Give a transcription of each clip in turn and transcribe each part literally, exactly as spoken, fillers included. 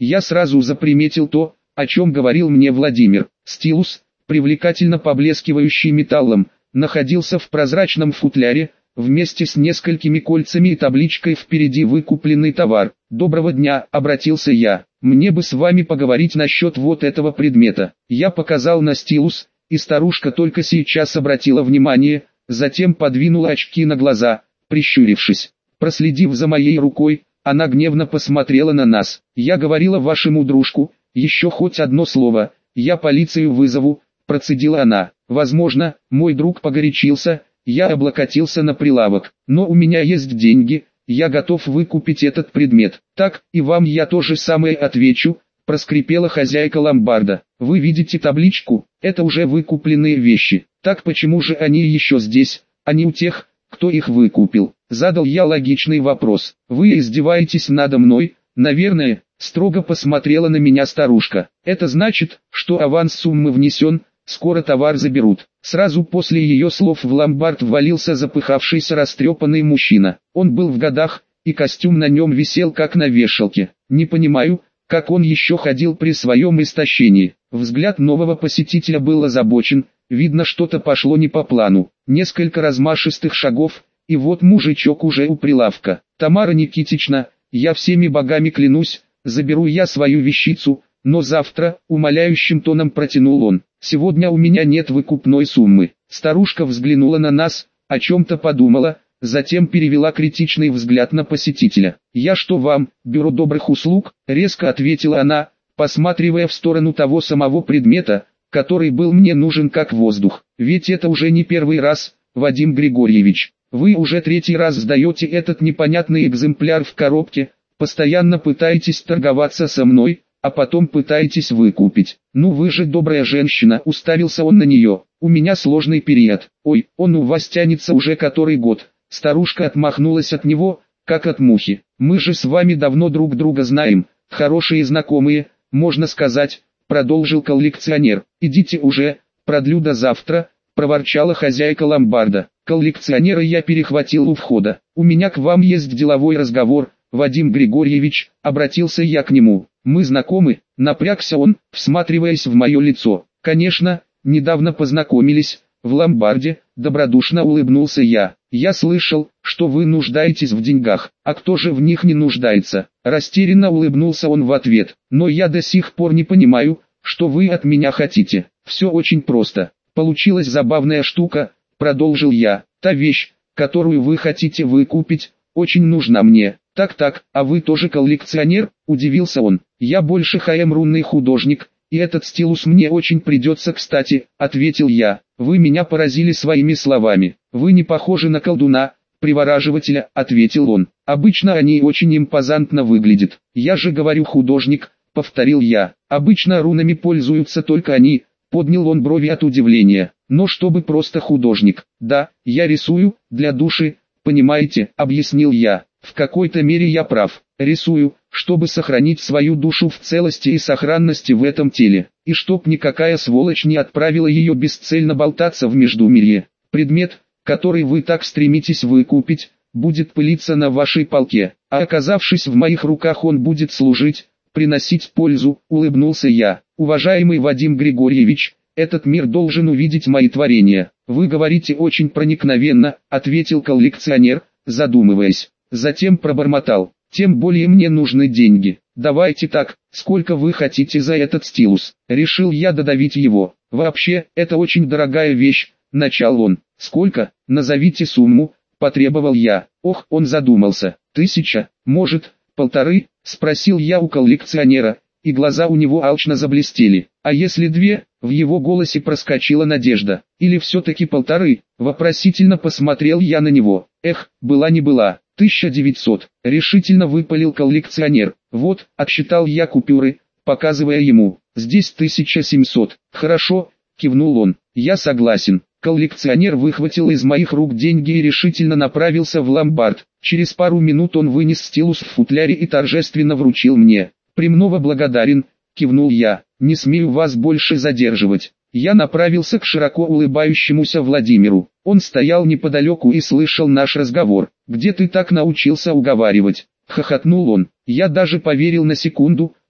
Я сразу заприметил то, о чем говорил мне Владимир. Стилус, привлекательно поблескивающий металлом, находился в прозрачном футляре, вместе с несколькими кольцами и табличкой впереди «Выкупленный товар». «Доброго дня», — обратился я. «Мне бы с вами поговорить насчет вот этого предмета». Я показал на стилус, и старушка только сейчас обратила внимание, затем подвинула очки на глаза, прищурившись. Проследив за моей рукой, она гневно посмотрела на нас. «Я говорила вашему дружку, еще хоть одно слово, я полицию вызову», — процедила она. Возможно, мой друг погорячился. Я облокотился на прилавок. «Но у меня есть деньги, я готов выкупить этот предмет». «Так, и вам я то же самое отвечу», — проскрипела хозяйка ломбарда. «Вы видите табличку? Это уже выкупленные вещи. Так почему же они еще здесь, а не у тех, кто их выкупил?» Задал я логичный вопрос. «Вы издеваетесь надо мной?» «Наверное», — строго посмотрела на меня старушка. «Это значит, что аванс суммы внесен, скоро товар заберут». Сразу после ее слов в ломбард ввалился запыхавшийся растрепанный мужчина. Он был в годах, и костюм на нем висел как на вешалке. Не понимаю, как он еще ходил при своем истощении. Взгляд нового посетителя был озабочен, видно, что-то пошло не по плану. Несколько размашистых шагов, и вот мужичок уже у прилавка. «Тамара Никитична, я всеми богами клянусь, заберу я свою вещицу, но завтра», — умоляющим тоном протянул он. «Сегодня у меня нет выкупной суммы». Старушка взглянула на нас, о чем-то подумала, затем перевела критичный взгляд на посетителя. «Я что вам, бюро добрых услуг?» — резко ответила она, посматривая в сторону того самого предмета, который был мне нужен как воздух. «Ведь это уже не первый раз, Вадим Григорьевич. Вы уже третий раз сдаете этот непонятный экземпляр в коробке, постоянно пытаетесь торговаться со мной, а потом пытаетесь выкупить. Ну вы же добрая женщина», — уставился он на нее. «У меня сложный период». «Ой, он у вас тянется уже который год». Старушка отмахнулась от него, как от мухи. «Мы же с вами давно друг друга знаем, хорошие знакомые, можно сказать», — продолжил коллекционер. «Идите уже, продлю до завтра», — проворчала хозяйка ломбарда. Коллекционера я перехватил у входа. «У меня к вам есть деловой разговор, Вадим Григорьевич», — обратился я к нему. «Мы знакомы?» — напрягся он, всматриваясь в мое лицо. «Конечно, недавно познакомились, в ломбарде», — добродушно улыбнулся я. «Я слышал, что вы нуждаетесь в деньгах, а кто же в них не нуждается?» Растерянно улыбнулся он в ответ. «Но я до сих пор не понимаю, что вы от меня хотите». «Все очень просто. Получилась забавная штука», — продолжил я. «Та вещь, которую вы хотите выкупить, очень нужна мне». «Так-так, а вы тоже коллекционер?» – удивился он. «Я больше ХМ-рунный художник, и этот стилус мне очень придется кстати», – ответил я. «Вы меня поразили своими словами. Вы не похожи на колдуна, привораживателя», – ответил он. «Обычно они очень импозантно выглядят». «Я же говорю художник», – повторил я. «Обычно рунами пользуются только они», – поднял он брови от удивления. «Но чтобы просто художник». «Да, я рисую, для души, понимаете», – объяснил я. «В какой-то мере я прав. Рисую, чтобы сохранить свою душу в целости и сохранности в этом теле, и чтоб никакая сволочь не отправила ее бесцельно болтаться в междумирье. Предмет, который вы так стремитесь выкупить, будет пылиться на вашей полке, а оказавшись в моих руках он будет служить, приносить пользу», — улыбнулся я. «Уважаемый Вадим Григорьевич, этот мир должен увидеть мои творения». «Вы говорите очень проникновенно», — ответил коллекционер, задумываясь. Затем пробормотал: «Тем более мне нужны деньги. Давайте так, сколько вы хотите за этот стилус?» Решил я додавить его. «Вообще, это очень дорогая вещь», — начал он. «Сколько? Назовите сумму», — потребовал я. Ох, он задумался. «Тысяча, может, полторы?» — спросил я у коллекционера, и глаза у него алчно заблестели. «А если две?» — в его голосе проскочила надежда. «Или все-таки полторы?» — вопросительно посмотрел я на него. «Эх, была не была». «Тысяча девятьсот», — решительно выпалил коллекционер. «Вот», — отсчитал я купюры, показывая ему. «Здесь тысяча семьсот». «Хорошо», — кивнул он. «Я согласен». Коллекционер выхватил из моих рук деньги и решительно направился в ломбард. Через пару минут он вынес стилус в футляре и торжественно вручил мне. «Премного благодарен», — кивнул я. «Не смею вас больше задерживать». Я направился к широко улыбающемуся Владимиру. Он стоял неподалеку и слышал наш разговор. «Где ты так научился уговаривать?» — хохотнул он. Я даже поверил на секунду,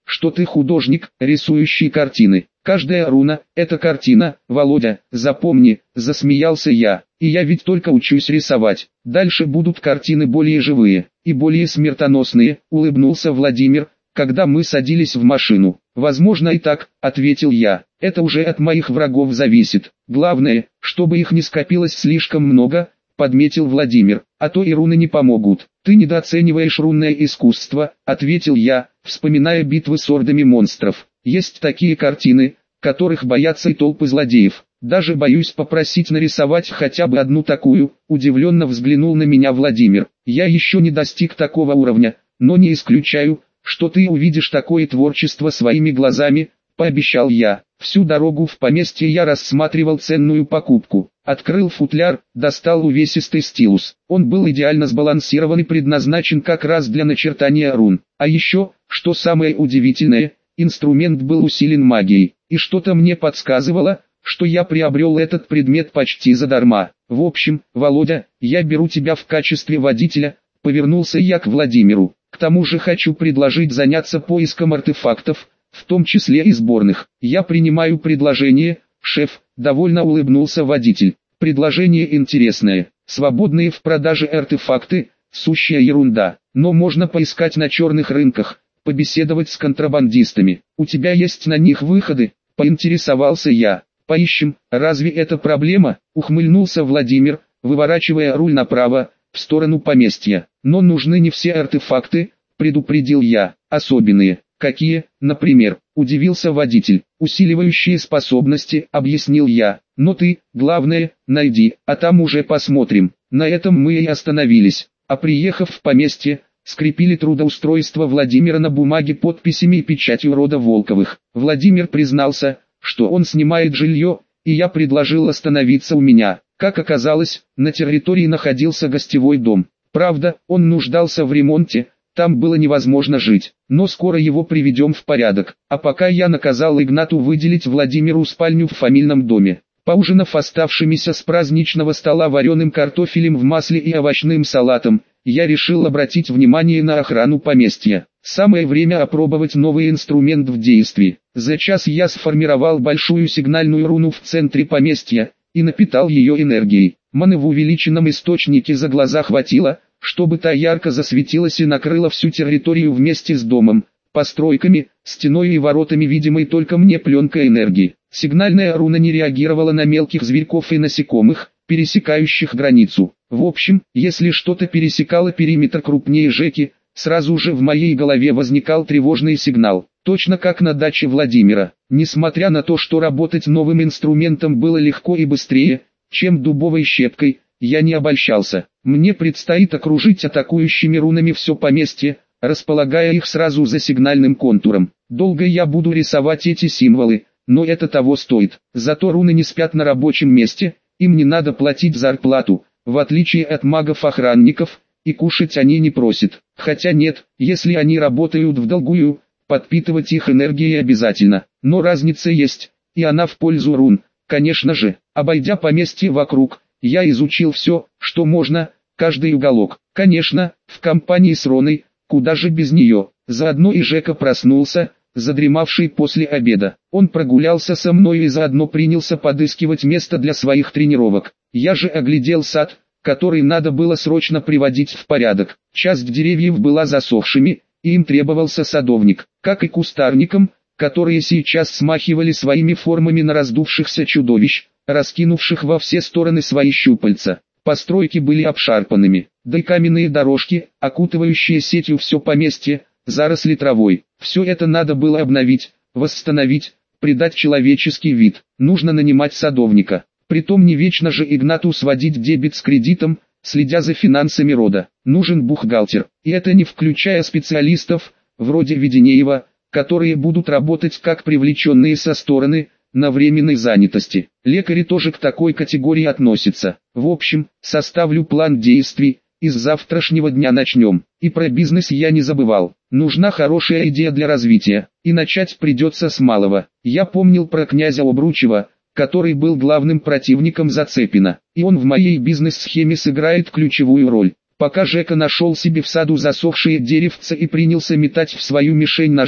что ты художник, рисующий картины. Каждая руна – это картина, Володя, запомни, засмеялся я. И я ведь только учусь рисовать. Дальше будут картины более живые и более смертоносные, улыбнулся Владимир, когда мы садились в машину. Возможно и так, ответил я. Это уже от моих врагов зависит. Главное, чтобы их не скопилось слишком много, подметил Владимир, а то и руны не помогут. Ты недооцениваешь рунное искусство, ответил я, вспоминая битвы с ордами монстров. Есть такие картины, которых боятся и толпы злодеев. Даже боюсь попросить нарисовать хотя бы одну такую, удивленно взглянул на меня Владимир. Я еще не достиг такого уровня, но не исключаю, что ты увидишь такое творчество своими глазами, пообещал я. Всю дорогу в поместье я рассматривал ценную покупку. Открыл футляр, достал увесистый стилус. Он был идеально сбалансирован и предназначен как раз для начертания рун. А еще, что самое удивительное, инструмент был усилен магией. И что-то мне подсказывало, что я приобрел этот предмет почти задарма. В общем, Володя, я беру тебя в качестве водителя, повернулся я к Владимиру. К тому же хочу предложить заняться поиском артефактов, в том числе и сборных. Я принимаю предложение, шеф, довольно улыбнулся водитель. Предложение интересное. Свободные в продаже артефакты, сущая ерунда. Но можно поискать на черных рынках, побеседовать с контрабандистами. У тебя есть на них выходы? Поинтересовался я. Поищем, разве это проблема? Ухмыльнулся Владимир, выворачивая руль направо, в сторону поместья. Но нужны не все артефакты, предупредил я. Особенные. Какие, например? Удивился водитель. Усиливающие способности, объяснил я. Но ты, главное, найди, а там уже посмотрим. На этом мы и остановились. А приехав в поместье, скрепили трудоустройство Владимира на бумаге подписями и печатью рода Волковых. Владимир признался, что он снимает жилье, и я предложил остановиться у меня. Как оказалось, на территории находился гостевой дом. Правда, он нуждался в ремонте, там было невозможно жить, но скоро его приведем в порядок. А пока я наказал Игнату выделить Владимиру спальню в фамильном доме. Поужинав оставшимися с праздничного стола вареным картофелем в масле и овощным салатом, я решил обратить внимание на охрану поместья. Самое время опробовать новый инструмент в действии. За час я сформировал большую сигнальную руну в центре поместья и напитал ее энергией. Маны в увеличенном источнике за глаза хватило, чтобы та ярко засветилась и накрыла всю территорию вместе с домом, постройками, стеной и воротами, видимой только мне пленкой энергии. Сигнальная руна не реагировала на мелких зверьков и насекомых, пересекающих границу. В общем, если что-то пересекало периметр крупнее Жеки, сразу же в моей голове возникал тревожный сигнал. Точно как на даче Владимира. Несмотря на то, что работать новым инструментом было легко и быстрее, чем дубовой щепкой, я не обольщался. Мне предстоит окружить атакующими рунами все поместье, располагая их сразу за сигнальным контуром. Долго я буду рисовать эти символы, но это того стоит. Зато руны не спят на рабочем месте, им не надо платить зарплату, в отличие от магов-охранников, и кушать они не просят. Хотя нет, если они работают вдолгую, подпитывать их энергией обязательно. Но разница есть, и она в пользу рун. Конечно же, обойдя поместье вокруг, я изучил все, что можно, каждый уголок. Конечно, в компании с Роной, куда же без нее. Заодно и Жека проснулся, задремавший после обеда. Он прогулялся со мной и заодно принялся подыскивать место для своих тренировок. Я же оглядел сад, который надо было срочно приводить в порядок. Часть деревьев была засохшими, и им требовался садовник, как и кустарникам, которые сейчас смахивали своими формами на раздувшихся чудовищ, раскинувших во все стороны свои щупальца. Постройки были обшарпанными, да и каменные дорожки, окутывающие сетью все поместье, заросли травой. Все это надо было обновить, восстановить, придать человеческий вид. Нужно нанимать садовника. Притом не вечно же Игнату сводить дебет с кредитом, следя за финансами рода. Нужен бухгалтер, и это не включая специалистов, вроде Веденеева, которые будут работать как привлеченные со стороны, на временной занятости. Лекари тоже к такой категории относятся. В общем, составлю план действий, и с завтрашнего дня начнем. И про бизнес я не забывал. Нужна хорошая идея для развития, и начать придется с малого. Я помнил про князя Обручева, который был главным противником Зацепина, и он в моей бизнес-схеме сыграет ключевую роль. Пока Жека нашел себе в саду засохшие деревца и принялся метать в свою мишень ножи,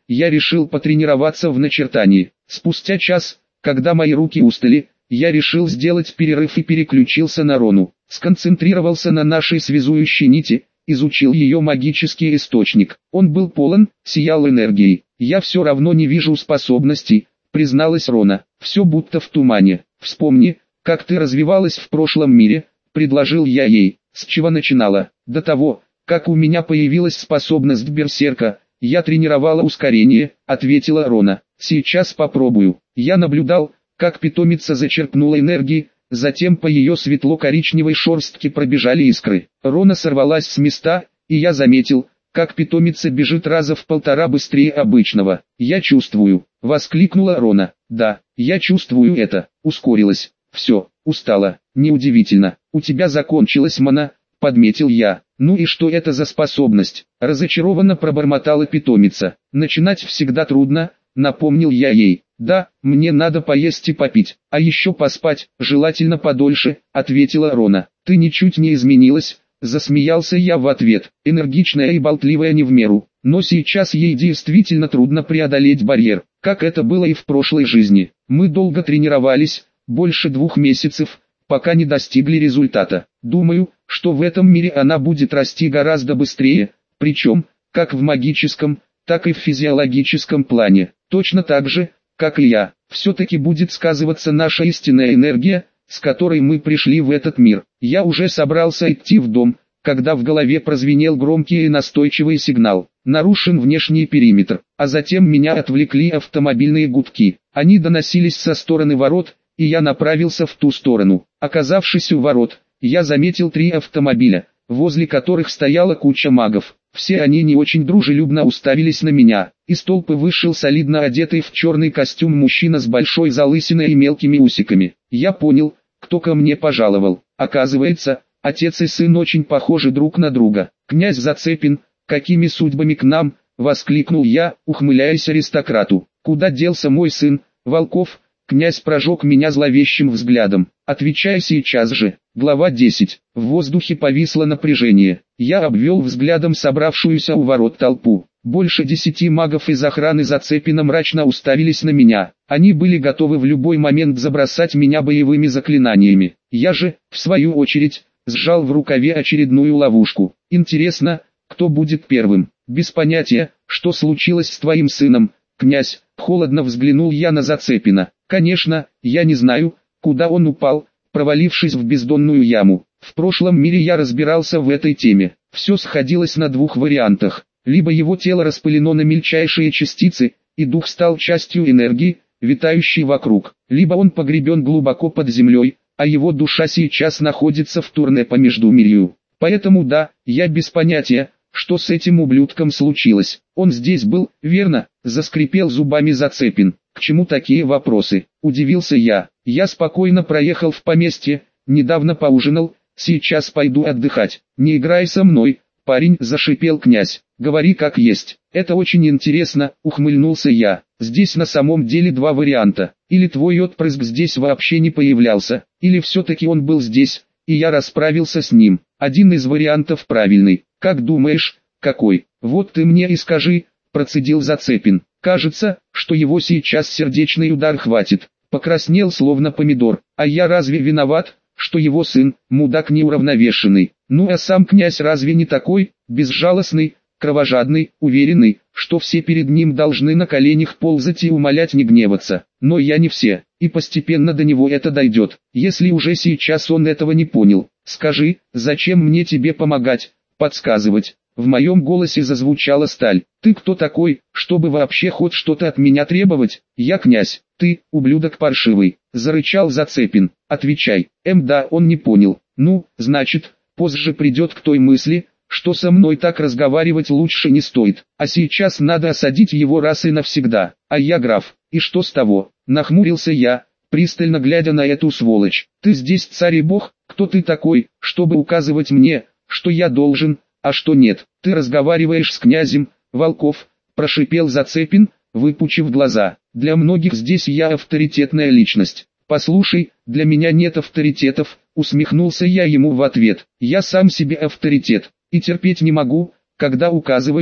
я решил потренироваться в начертании. Спустя час, когда мои руки устали, я решил сделать перерыв и переключился на Рону. Сконцентрировался на нашей связующей нити, изучил ее магический источник. Он был полон, сиял энергией. «Я все равно не вижу способностей», — призналась Рона. «Все будто в тумане. Вспомни, как ты развивалась в прошлом мире», — предложил я ей. «С чего начинала? До того, как у меня появилась способность берсерка, я тренировала ускорение», — ответила Рона. «Сейчас попробую». Я наблюдал, как питомица зачерпнула энергии, затем по ее светло-коричневой шерстке пробежали искры. Рона сорвалась с места, и я заметил, как питомица бежит раза в полтора быстрее обычного. «Я чувствую», — воскликнула Рона. «Да, я чувствую это», — ускорилась. «Все, устала». «Неудивительно, у тебя закончилась мана», — подметил я. «Ну и что это за способность?» — разочарованно пробормотала питомица. «Начинать всегда трудно», — напомнил я ей. «Да, мне надо поесть и попить, а еще поспать, желательно подольше», — ответила Рона. «Ты ничуть не изменилась», — засмеялся я в ответ. Энергичная и болтливая не в меру, но сейчас ей действительно трудно преодолеть барьер, как это было и в прошлой жизни. Мы долго тренировались, больше двух месяцев, пока не достигли результата. Думаю, что в этом мире она будет расти гораздо быстрее, причем, как в магическом, так и в физиологическом плане, точно так же, как и я. Все-таки будет сказываться наша истинная энергия, с которой мы пришли в этот мир. Я уже собрался идти в дом, когда в голове прозвенел громкий и настойчивый сигнал. Нарушен внешний периметр, а затем меня отвлекли автомобильные гудки. Они доносились со стороны ворот, и я направился в ту сторону. Оказавшись у ворот, я заметил три автомобиля, возле которых стояла куча магов. Все они не очень дружелюбно уставились на меня. Из толпы вышел солидно одетый в черный костюм мужчина с большой залысиной и мелкими усиками. Я понял, кто ко мне пожаловал. Оказывается, отец и сын очень похожи друг на друга. «Князь Зацепин, какими судьбами к нам?» — воскликнул я, ухмыляясь аристократу. «Куда делся мой сын, Волков?» Князь прожег меня зловещим взглядом. «Отвечай сейчас же». Глава десять. В воздухе повисло напряжение. Я обвел взглядом собравшуюся у ворот толпу. Больше десяти магов из охраны Зацепина мрачно уставились на меня. Они были готовы в любой момент забросать меня боевыми заклинаниями. Я же, в свою очередь, сжал в рукаве очередную ловушку. Интересно, кто будет первым? Без понятия, что случилось с твоим сыном, князь. Холодно взглянул я на Зацепина. Конечно, я не знаю, куда он упал, провалившись в бездонную яму. В прошлом мире я разбирался в этой теме. Все сходилось на двух вариантах. Либо его тело распылено на мельчайшие частицы, и дух стал частью энергии, витающей вокруг. Либо он погребен глубоко под землей, а его душа сейчас находится в турне по Междумирью. Поэтому да, я без понятия, что с этим ублюдком случилось. Он здесь был, верно? Заскрипел зубами Зацепин. К чему такие вопросы? Удивился я. Я спокойно проехал в поместье, недавно поужинал, сейчас пойду отдыхать. Не играй со мной, парень, зашипел князь. Говори как есть. Это очень интересно, ухмыльнулся я. Здесь на самом деле два варианта. Или твой отпрыск здесь вообще не появлялся, или все-таки он был здесь, и я расправился с ним. Один из вариантов правильный. Как думаешь, какой? Вот ты мне и скажи, процедил Зацепин. Кажется, что его сейчас сердечный удар хватит. Покраснел словно помидор. А я разве виноват, что его сын, мудак неуравновешенный? Ну а сам князь разве не такой, безжалостный, кровожадный, уверенный, что все перед ним должны на коленях ползать и умолять не гневаться? Но я не все, и постепенно до него это дойдет, если уже сейчас он этого не понял. Скажи, зачем мне тебе помогать, подсказывать? В моем голосе зазвучала сталь. Ты кто такой, чтобы вообще хоть что-то от меня требовать? Я князь. Ты, ублюдок паршивый, зарычал Зацепин. Отвечай. Эм да, он не понял. Ну, значит, позже придет к той мысли, что со мной так разговаривать лучше не стоит. А сейчас надо осадить его раз и навсегда. А я граф. И что с того? Нахмурился я, пристально глядя на эту сволочь. Ты здесь царь и бог? Кто ты такой, чтобы указывать мне, что я должен, а что нет? Ты разговариваешь с князем, Волков, прошипел Зацепин, выпучив глаза. Для многих здесь я авторитетная личность. Послушай, для меня нет авторитетов, усмехнулся я ему в ответ. Я сам себе авторитет, и терпеть не могу, когда указывают,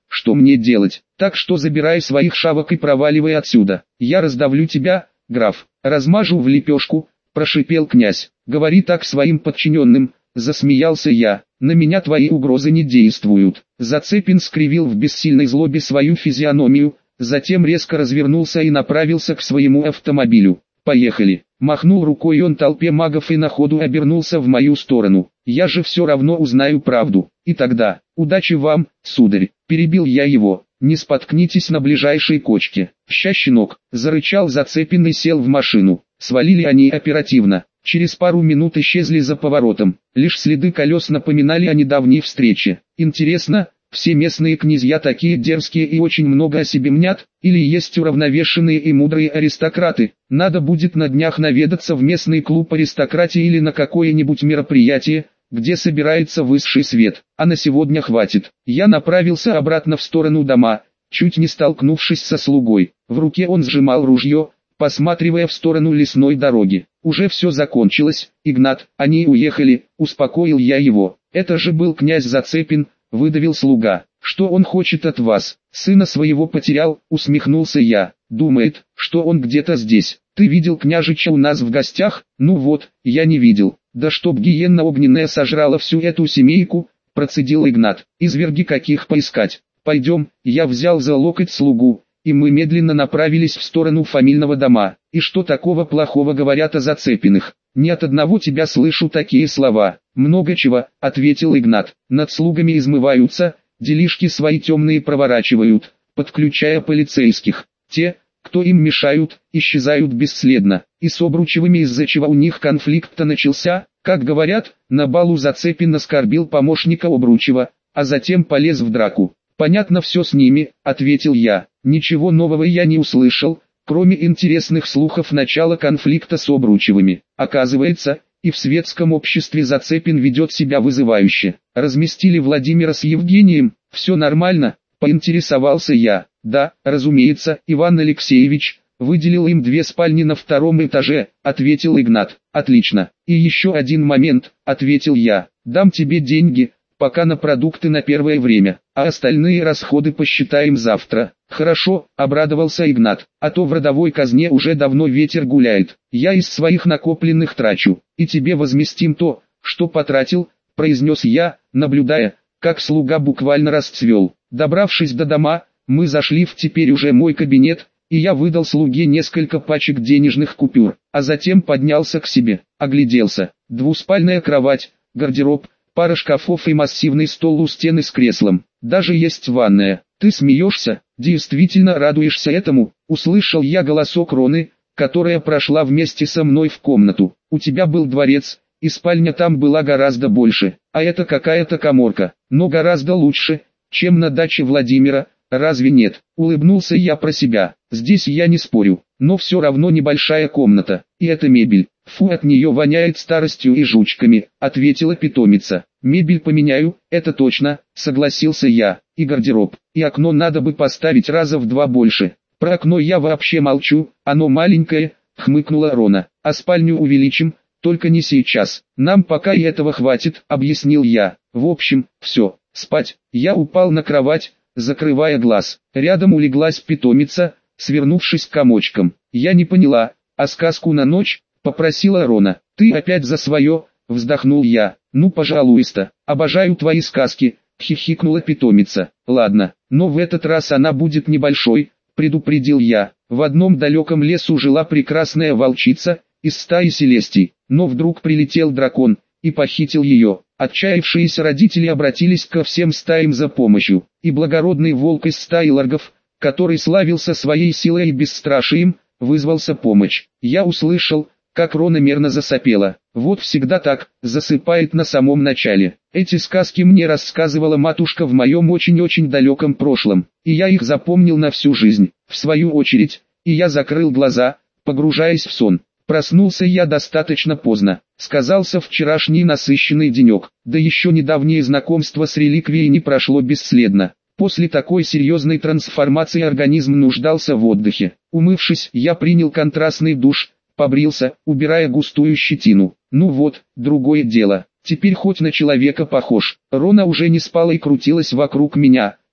что мне делать? Так что забирай своих шавок и проваливай отсюда. Я раздавлю тебя, граф, размажу в лепешку, прошипел князь. Говори так своим подчиненным, засмеялся я. На меня твои угрозы не действуют. Зацепин скривил в бессильной злобе свою физиономию, затем резко развернулся и направился к своему автомобилю. «Поехали!» Махнул рукой он толпе магов и на ходу обернулся в мою сторону. «Я же все равно узнаю правду. И тогда, удачи вам, сударь!» Перебил я его. «Не споткнитесь на ближайшей кочке!» «Ща, щенок!» Зарычал Зацепин и сел в машину. Свалили они оперативно. Через пару минут исчезли за поворотом. Лишь следы колес напоминали о недавней встрече. Интересно, все местные князья такие дерзкие и очень много о себе мнят, или есть уравновешенные и мудрые аристократы? Надо будет на днях наведаться в местный клуб аристократии или на какое-нибудь мероприятие, где собирается высший свет. А на сегодня хватит. Я направился обратно в сторону дома, чуть не столкнувшись со слугой. В руке он сжимал ружье, посматривая в сторону лесной дороги. «Уже все закончилось, Игнат, они уехали», — успокоил я его. «Это же был князь Зацепин», — выдавил слуга. «Что он хочет от вас? Сына своего потерял», — усмехнулся я. «Думает, что он где-то здесь. Ты видел княжича у нас в гостях?» «Ну вот, я не видел. Да чтоб гиенна огненная сожрала всю эту семейку», — процедил Игнат. «Изверги каких поискать? Пойдем». Я взял за локоть слугу, и мы медленно направились в сторону фамильного дома. «И что такого плохого говорят о Зацепиных? Не от одного тебя слышу такие слова». «Много чего», — ответил Игнат. «Над слугами измываются, делишки свои темные проворачивают, подключая полицейских. Те, кто им мешают, исчезают бесследно. И с Обручевыми из-за чего у них конфликт-то начался, как говорят, на балу Зацепин оскорбил помощника Обручева, а затем полез в драку». «Понятно все с ними», — ответил я. «Ничего нового я не услышал, кроме интересных слухов начала конфликта с Обручевыми. Оказывается, и в светском обществе Зацепин ведет себя вызывающе. Разместили Владимира с Евгением, все нормально?» — поинтересовался я. «Да, разумеется, Иван Алексеевич выделил им две спальни на втором этаже», — ответил Игнат. «Отлично. И еще один момент», — ответил я. «Дам тебе деньги, пока на продукты на первое время, а остальные расходы посчитаем завтра». «Хорошо», — обрадовался Игнат, «а то в родовой казне уже давно ветер гуляет. Я из своих накопленных трачу, и тебе возместим то, что потратил», — произнес я, наблюдая, как слуга буквально расцвел. Добравшись до дома, мы зашли в теперь уже мой кабинет, и я выдал слуге несколько пачек денежных купюр, а затем поднялся к себе, огляделся. Двуспальная кровать, гардероб, пара шкафов и массивный стол у стены с креслом. Даже есть ванная. «Ты смеешься? Действительно радуешься этому?» — услышал я голосок Роны, которая прошла вместе со мной в комнату. «У тебя был дворец, и спальня там была гораздо больше, а это какая-то каморка, но гораздо лучше, чем на даче Владимира, разве нет?» — улыбнулся я про себя. «Здесь я не спорю, но все равно небольшая комната, и это мебель. Фу, от нее воняет старостью и жучками», — ответила питомица. «Мебель поменяю, это точно», — согласился я. «И гардероб, и окно надо бы поставить раза в два больше». «Про окно я вообще молчу, оно маленькое», — хмыкнула Рона. «А спальню увеличим, только не сейчас. Нам пока и этого хватит», — объяснил я. «В общем, все, спать». Я упал на кровать, закрывая глаз. Рядом улеглась питомица, свернувшись комочком. «Я не поняла, а сказку на ночь?» — попросила Рона. «Ты опять за свое?» — вздохнул я. «Ну пожалуйста, обожаю твои сказки», — хихикнула питомица. «Ладно, но в этот раз она будет небольшой», — предупредил я. В одном далеком лесу жила прекрасная волчица из стаи селестий, но вдруг прилетел дракон и похитил ее. Отчаявшиеся родители обратились ко всем стаям за помощью, и благородный волк из стаи ларгов, который славился своей силой и бесстрашием, вызвался помощь. Я услышал, как Рона мерно засопела. Вот всегда так, засыпает на самом начале. Эти сказки мне рассказывала матушка в моем очень-очень далеком прошлом, и я их запомнил на всю жизнь. В свою очередь, и я закрыл глаза, погружаясь в сон. Проснулся я достаточно поздно. Сказался вчерашний насыщенный денек, да еще недавнее знакомство с реликвией не прошло бесследно. После такой серьезной трансформации организм нуждался в отдыхе. Умывшись, я принял контрастный душ, побрился, убирая густую щетину. Ну вот, другое дело. Теперь хоть на человека похож. Рона уже не спала и крутилась вокруг меня,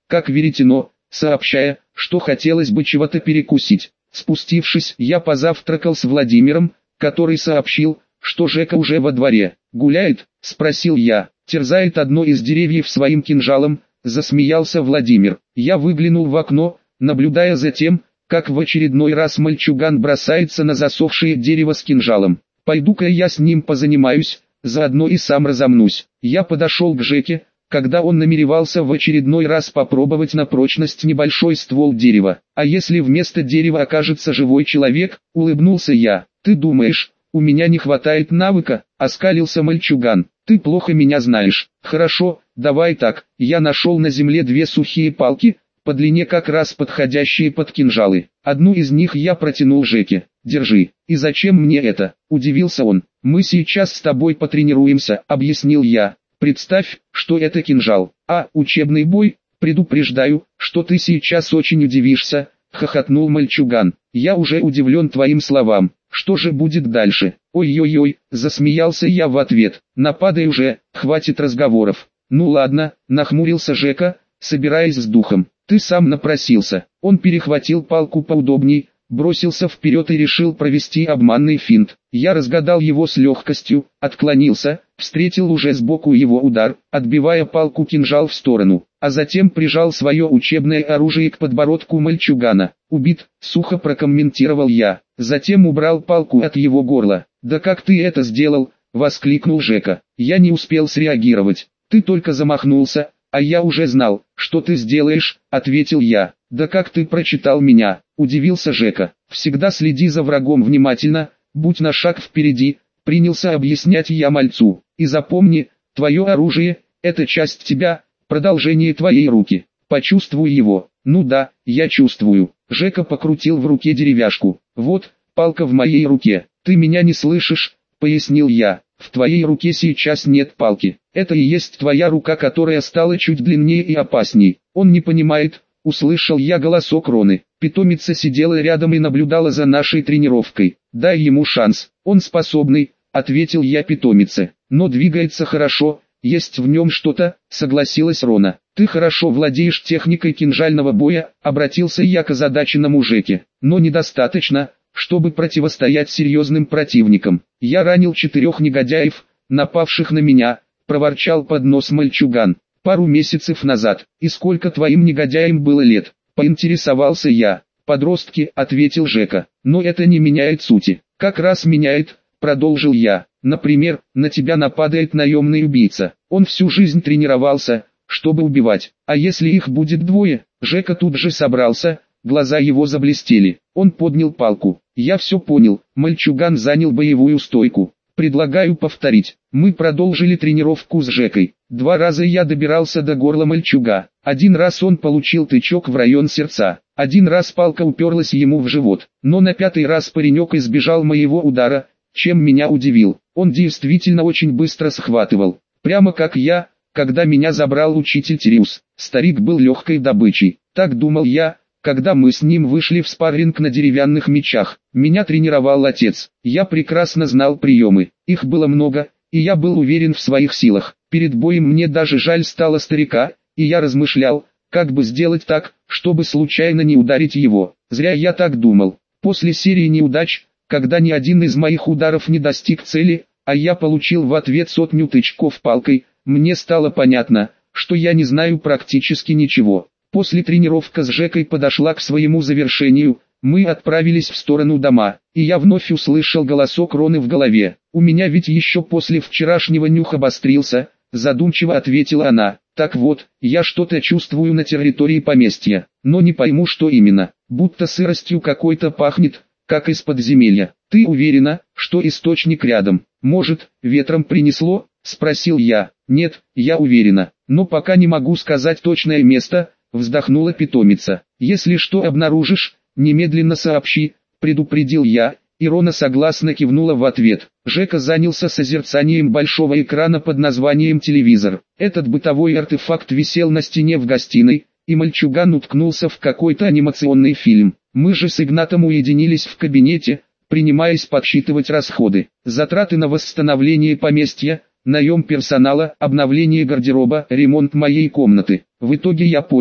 как веретено, сообщая, что хотелось бы чего-то перекусить. Спустившись, я позавтракал с Владимиром, который сообщил, что Жека уже во дворе. «Гуляет?» – спросил я. «Терзает одно из деревьев своим кинжалом», – засмеялся Владимир. Я выглянул в окно, наблюдая за тем, как в очередной раз мальчуган бросается на засохшее дерево с кинжалом. «Пойду-ка я с ним позанимаюсь, заодно и сам разомнусь». Я подошел к Жеке, когда он намеревался в очередной раз попробовать на прочность небольшой ствол дерева. «А если вместо дерева окажется живой человек?» – улыбнулся я. «Ты думаешь, у меня не хватает навыка?» – оскалился мальчуган. «Ты плохо меня знаешь». «Хорошо, давай так». Я нашел на земле две сухие палки, по длине как раз подходящие под кинжалы. Одну из них я протянул Жеке. «Держи». «И зачем мне это?» – удивился он. «Мы сейчас с тобой потренируемся», – объяснил я. «Представь, что это кинжал. А, учебный бой? Предупреждаю, что ты сейчас очень удивишься», – хохотнул мальчуган. «Я уже удивлен твоим словам. Что же будет дальше?» «Ой-ой-ой», – засмеялся я в ответ. «Нападай уже, хватит разговоров». «Ну ладно», – нахмурился Жека, собираясь с духом. «Ты сам напросился». Он перехватил палку поудобней, бросился вперед и решил провести обманный финт. Я разгадал его с легкостью, отклонился, встретил уже сбоку его удар, отбивая палку кинжал в сторону, а затем прижал свое учебное оружие к подбородку мальчугана. «Убит», — сухо прокомментировал я, затем убрал палку от его горла. «Да как ты это сделал?» — воскликнул Жека. Я не успел среагировать. «Ты только замахнулся, а я уже знал, что ты сделаешь», — ответил я. «Да как ты прочитал меня?» — удивился Жека. «Всегда следи за врагом внимательно, будь на шаг впереди», — принялся объяснять я мальцу. «И запомни, твое оружие — это часть тебя, продолжение твоей руки. Почувствуй его». «Ну да, я чувствую». Жека покрутил в руке деревяшку. «Вот, палка в моей руке». «Ты меня не слышишь?» — пояснил я. «В твоей руке сейчас нет палки. Это и есть твоя рука, которая стала чуть длиннее и опасней». «Он не понимает», — услышал я голосок Роны. Питомица сидела рядом и наблюдала за нашей тренировкой. «Дай ему шанс, он способный», — ответил я питомице. «Но двигается хорошо, есть в нем что-то», — согласилась Рона. «Ты хорошо владеешь техникой кинжального боя», — обратился я к озадаченному Жеке. «Но недостаточно, чтобы противостоять серьезным противникам. Я ранил четырех негодяев, напавших на меня», — проворчал под нос мальчуган. «Пару месяцев назад. И сколько твоим негодяям было лет?» — поинтересовался я. «Подростки», — ответил Жека. «Но это не меняет сути». «Как раз меняет», — продолжил я. «Например, на тебя нападает наемный убийца. Он всю жизнь тренировался, чтобы убивать. А если их будет двое?» Жека тут же собрался, глаза его заблестели. Он поднял палку. «Я все понял». Мальчуган занял боевую стойку. «Предлагаю повторить». Мы продолжили тренировку с Жекой. Два раза я добирался до горла мальчуга. Один раз он получил тычок в район сердца. Один раз палка уперлась ему в живот. Но на пятый раз паренек избежал моего удара, чем меня удивил. Он действительно очень быстро схватывал. Прямо как я, когда меня забрал учитель Тириус. Старик был легкой добычей. Так думал я, когда мы с ним вышли в спарринг на деревянных мечах. Меня тренировал отец. Я прекрасно знал приемы. Их было много, и я был уверен в своих силах. Перед боем мне даже жаль стало старика, и я размышлял, как бы сделать так, чтобы случайно не ударить его. Зря я так думал. После серии неудач, когда ни один из моих ударов не достиг цели, а я получил в ответ сотню тычков палкой, мне стало понятно, что я не знаю практически ничего. После тренировка с Жекой подошла к своему завершению, мы отправились в сторону дома, и я вновь услышал голосок Роны в голове. «У меня ведь еще после вчерашнего нюх обострился», задумчиво ответила она. «Так вот, я что-то чувствую на территории поместья, но не пойму, что именно, будто сыростью какой-то пахнет, как из подземелья. Ты уверена, что источник рядом? Может, ветром принесло?» — спросил я. «Нет, я уверена, но пока не могу сказать точное место», — вздохнула питомица. «Если что обнаружишь, немедленно сообщи», — предупредил я, и Рона согласно кивнула в ответ. Жека занялся созерцанием большого экрана под названием телевизор. Этот бытовой артефакт висел на стене в гостиной, и мальчуган уткнулся в какой-то анимационный фильм. Мы же с Игнатом уединились в кабинете, принимаясь подсчитывать расходы. Затраты на восстановление поместья, наем персонала, обновление гардероба, ремонт моей комнаты. В итоге я понял,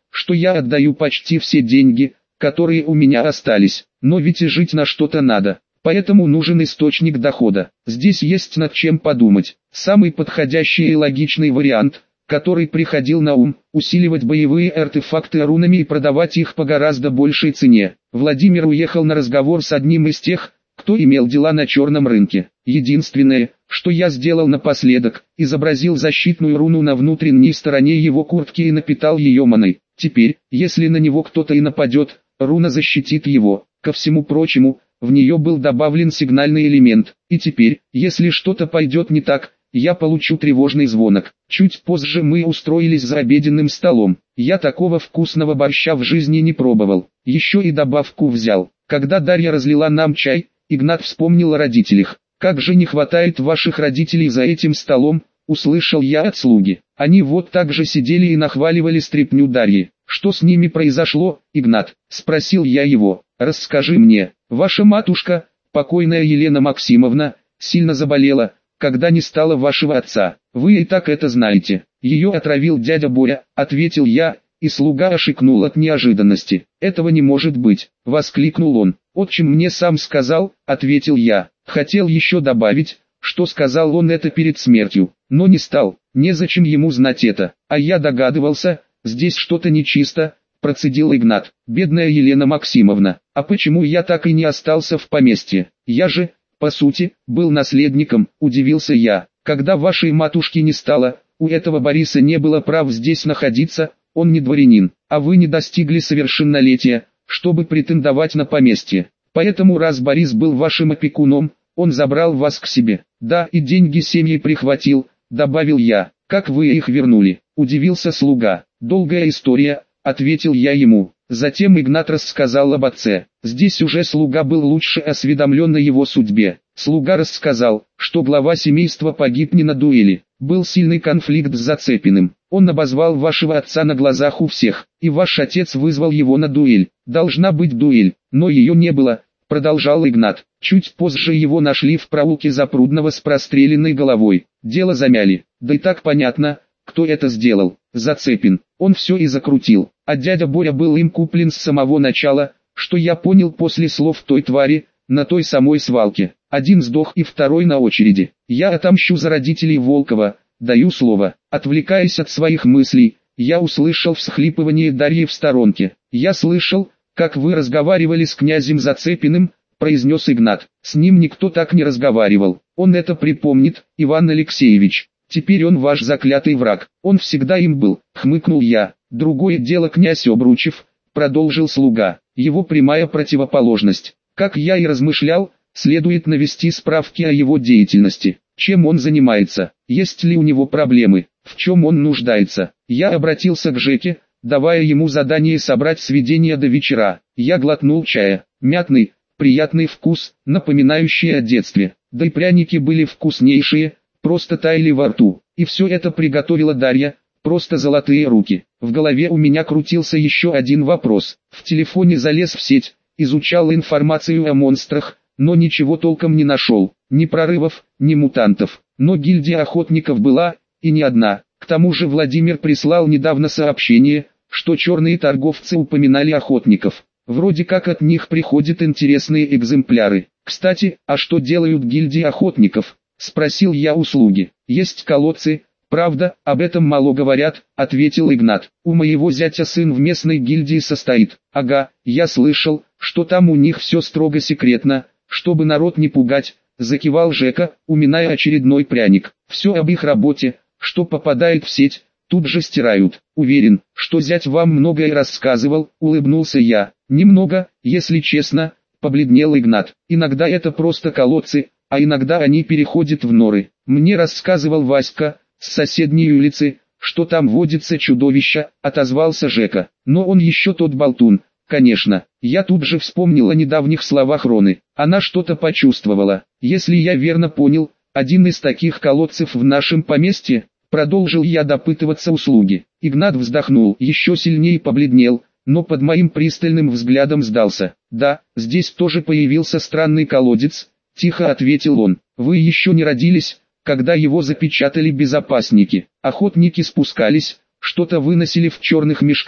что я отдаю почти все деньги, которые у меня остались, но ведь и жить на что-то надо. Поэтому нужен источник дохода. Здесь есть над чем подумать. Самый подходящий и логичный вариант, который приходил на ум, усиливать боевые артефакты рунами и продавать их по гораздо большей цене. Владимир уехал на разговор с одним из тех, кто имел дела на черном рынке. Единственное, что я сделал напоследок, изобразил защитную руну на внутренней стороне его куртки и напитал ее маной. Теперь, если на него кто-то и нападет, руна защитит его. Ко всему прочему, в нее был добавлен сигнальный элемент. И теперь, если что-то пойдет не так, я получу тревожный звонок. Чуть позже мы устроились за обеденным столом. Я такого вкусного борща в жизни не пробовал. Еще и добавку взял. Когда Дарья разлила нам чай, Игнат вспомнил о родителях. «Как же не хватает ваших родителей за этим столом», — услышал я от слуги. Они вот так же сидели и нахваливали стряпню Дарьи. «Что с ними произошло, Игнат?» — спросил я его. «Расскажи мне. Ваша матушка, покойная Елена Максимовна, сильно заболела, когда не стало вашего отца. Вы и так это знаете. Ее отравил дядя Боря», — ответил я, и слуга ошикнул от неожиданности. «Этого не может быть», — воскликнул он. «Отчим мне сам сказал», — ответил я. Хотел еще добавить, что сказал он это перед смертью, но не стал. Незачем ему знать это. А я догадывался, здесь что-то нечисто, процедил Игнат. «Бедная Елена Максимовна, а почему я так и не остался в поместье? Я же, по сути, был наследником», — удивился я. «Когда вашей матушки не стало, у этого Бориса не было прав здесь находиться, он не дворянин, а вы не достигли совершеннолетия, чтобы претендовать на поместье. Поэтому раз Борис был вашим опекуном, он забрал вас к себе. Да, и деньги семьи прихватил», — добавил я. «Как вы их вернули?» — удивился слуга. «Долгая история», — ответил я ему. Затем Игнат рассказал об отце. Здесь уже слуга был лучше осведомлен о его судьбе. Слуга рассказал, что глава семейства погиб не на дуэли. Был сильный конфликт с Зацепиным. Он обозвал вашего отца на глазах у всех, и ваш отец вызвал его на дуэль. Должна быть дуэль, но ее не было, продолжал Игнат. Чуть позже его нашли в проулке Запрудного с простреленной головой. Дело замяли. Да и так понятно, кто это сделал. Зацепин. Он все и закрутил. А дядя Боря был им куплен с самого начала, что я понял после слов той твари, на той самой свалке. Один сдох и второй на очереди. Я отомщу за родителей Волкова, даю слово. Отвлекаясь от своих мыслей, я услышал всхлипывание Дарьи в сторонке. «Я слышал, как вы разговаривали с князем Зацепиным», — произнес Игнат. «С ним никто так не разговаривал. Он это припомнит, Иван Алексеевич. Теперь он ваш заклятый враг. Он всегда им был», — хмыкнул я. «Другое дело князь Обручев», — продолжил слуга. «Его прямая противоположность. Как я и размышлял, следует навести справки о его деятельности. Чем он занимается, есть ли у него проблемы, в чем он нуждается». Я обратился к Жеке, давая ему задание собрать сведения до вечера. Я глотнул чая. Мятный, приятный вкус, напоминающий о детстве. Да и пряники были вкуснейшие, просто таяли во рту. И все это приготовила Дарья, просто золотые руки. В голове у меня крутился еще один вопрос. В телефоне залез в сеть, изучал информацию о монстрах, но ничего толком не нашел. Ни прорывов, ни мутантов. Но гильдия охотников была, и не одна. К тому же Владимир прислал недавно сообщение, что черные торговцы упоминали охотников. Вроде как от них приходят интересные экземпляры. «Кстати, а что делают гильдии охотников?» — спросил я у слуги. «Есть колодцы, правда, об этом мало говорят», — ответил Игнат. «У моего зятя сын в местной гильдии состоит». «Ага, я слышал, что там у них все строго секретно, чтобы народ не пугать», — закивал Жека, уминая очередной пряник. «Все об их работе, что попадает в сеть, тут же стирают. Уверен, что зять вам многое рассказывал», — улыбнулся я. «Немного, если честно», — побледнел Игнат. «Иногда это просто колодцы, а иногда они переходят в норы. Мне рассказывал Васька, с соседней улицы, что там водится чудовище», — отозвался Жека. «Но он еще тот болтун, конечно». Я тут же вспомнил о недавних словах Роны. Она что-то почувствовала. «Если я верно понял, один из таких колодцев в нашем поместье», — продолжил я допытываться услуги. Игнат вздохнул, еще сильнее побледнел, но под моим пристальным взглядом сдался. «Да, здесь тоже появился странный колодец», — тихо ответил он. «Вы еще не родились, когда его запечатали безопасники. Охотники спускались, что-то выносили в черных мешках,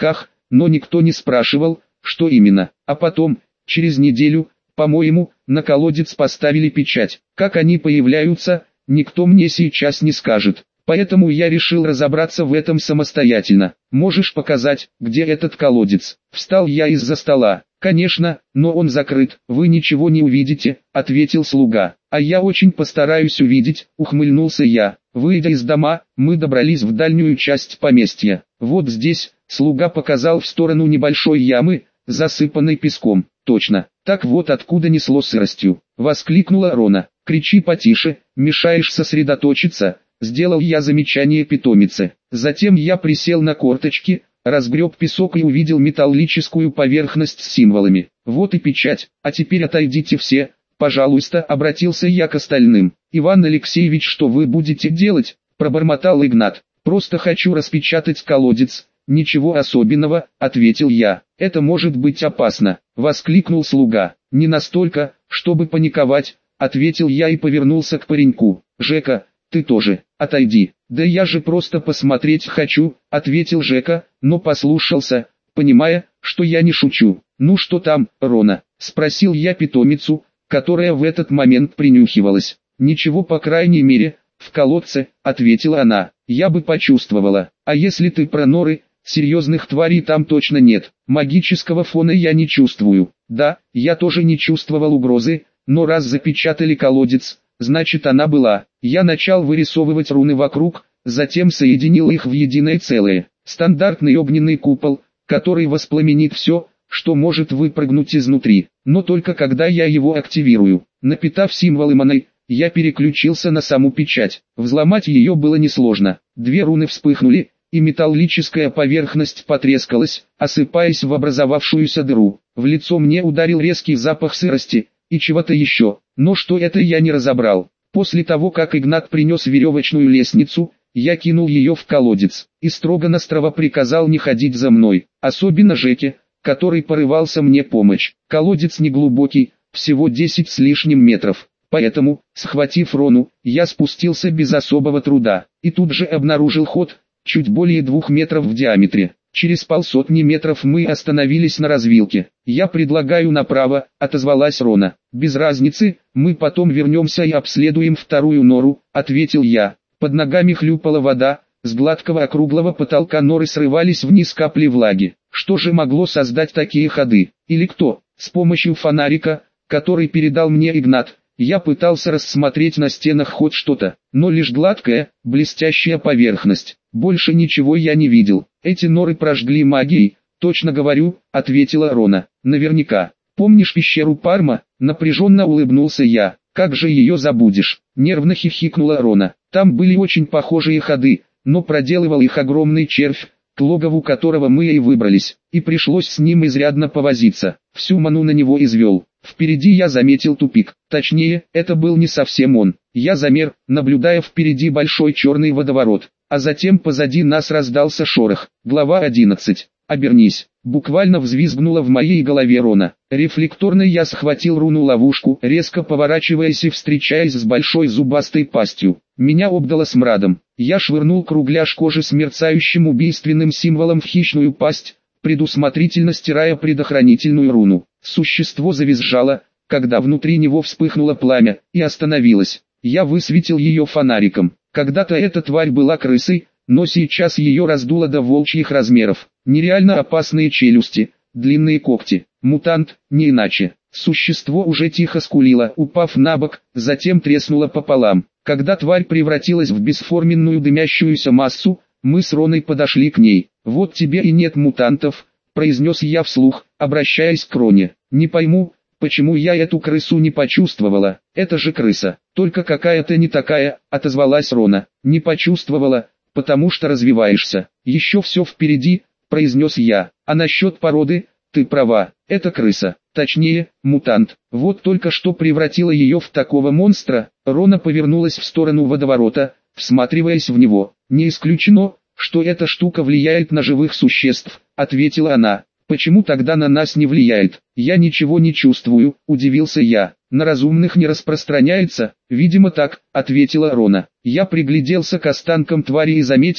но никто не спрашивал, что именно. А потом, через неделю, по-моему, на колодец поставили печать. Как они появляются, никто мне сейчас не скажет. Поэтому я решил разобраться в этом самостоятельно. Можешь показать, где этот колодец? Встал я из-за стола. Конечно, но он закрыт, вы ничего не увидите, ответил слуга. А я очень постараюсь увидеть, ухмыльнулся я. Выйдя из дома, мы добрались в дальнюю часть поместья. Вот здесь, слуга показал в сторону небольшой ямы, засыпанной песком. Точно, так вот откуда несло сыростью. Воскликнула Рона. Кричи потише, мешаешь сосредоточиться. Сделал я замечание питомице. Затем я присел на корточки, разгреб песок и увидел металлическую поверхность с символами. Вот и печать, а теперь отойдите все, пожалуйста, обратился я к остальным. Иван Алексеевич, что вы будете делать? Пробормотал Игнат. Просто хочу распечатать колодец. Ничего особенного, ответил я. Это может быть опасно, воскликнул слуга. Не настолько, чтобы паниковать, ответил я и повернулся к пареньку. Жека, ты тоже, отойди. Да я же просто посмотреть хочу, ответил Жека, но послушался, понимая, что я не шучу. Ну что там, Рона? Спросил я питомицу, которая в этот момент принюхивалась. Ничего, по крайней мере, в колодце, ответила она. Я бы почувствовала. А если ты про норы, серьезных тварей там точно нет. Магического фона я не чувствую. Да, я тоже не чувствовал угрозы, но раз запечатали колодец, значит она была. Я начал вырисовывать руны вокруг, затем соединил их в единое целое. Стандартный огненный купол, который воспламенит все, что может выпрыгнуть изнутри. Но только когда я его активирую. Напитав символы маной, я переключился на саму печать. Взломать ее было несложно. Две руны вспыхнули, и металлическая поверхность потрескалась, осыпаясь в образовавшуюся дыру. В лицо мне ударил резкий запах сырости и чего-то еще, но что это я не разобрал. После того, как Игнат принес веревочную лестницу, я кинул ее в колодец и строго-настрого приказал не ходить за мной, особенно Жеке, который порывался мне помочь. Колодец неглубокий, всего десять с лишним метров, поэтому, схватив Рону, я спустился без особого труда, и тут же обнаружил ход, чуть более двух метров в диаметре. Через полсотни метров мы остановились на развилке. «Я предлагаю направо», — отозвалась Рона. «Без разницы, мы потом вернемся и обследуем вторую нору», — ответил я. Под ногами хлюпала вода, с гладкого округлого потолка норы срывались вниз капли влаги. Что же могло создать такие ходы? Или кто? С помощью фонарика, который передал мне Игнат, я пытался рассмотреть на стенах хоть что-то, но лишь гладкая, блестящая поверхность. Больше ничего я не видел. Эти норы прожгли магией, точно говорю, ответила Рона. Наверняка. Помнишь пещеру Парма? Напряженно улыбнулся я. Как же ее забудешь? Нервно хихикнула Рона. Там были очень похожие ходы, но проделывал их огромный червь, к логову которого мы и выбрались, и пришлось с ним изрядно повозиться. Всю ману на него извел. Впереди я заметил тупик, точнее, это был не совсем он. Я замер, наблюдая впереди большой черный водоворот, а затем позади нас раздался шорох. Глава одиннадцать. «Обернись!» Буквально взвизгнула в моей голове Рона. Рефлекторно я схватил руну-ловушку, резко поворачиваясь и встречаясь с большой зубастой пастью. Меня обдало смрадом. Я швырнул кругляш кожи с мерцающим убийственным символом в хищную пасть, предусмотрительно стирая предохранительную руну. Существо завизжало, когда внутри него вспыхнуло пламя, и остановилось. Я высветил ее фонариком. Когда-то эта тварь была крысой, но сейчас ее раздуло до волчьих размеров. Нереально опасные челюсти, длинные когти. Мутант, не иначе. Существо уже тихо скулило, упав на бок, затем треснуло пополам. Когда тварь превратилась в бесформенную дымящуюся массу, мы с Роной подошли к ней. «Вот тебе и нет мутантов», — произнес я вслух, обращаясь к Роне. «Не пойму, почему я эту крысу не почувствовала. Это же крыса, только какая-то не такая», — отозвалась Рона. «Не почувствовала, потому что развиваешься. Еще все впереди», — произнес я. «А насчет породы, ты права, это крыса, точнее, мутант. Вот только что превратила ее в такого монстра». Рона повернулась в сторону водоворота, всматриваясь в него. «Не исключено, что эта штука влияет на живых существ», — ответила она. «Почему тогда на нас не влияет? Я ничего не чувствую», — удивился я. «На разумных не распространяется?» «Видимо так», — ответила Рона. Я пригляделся к останкам твари и заметил,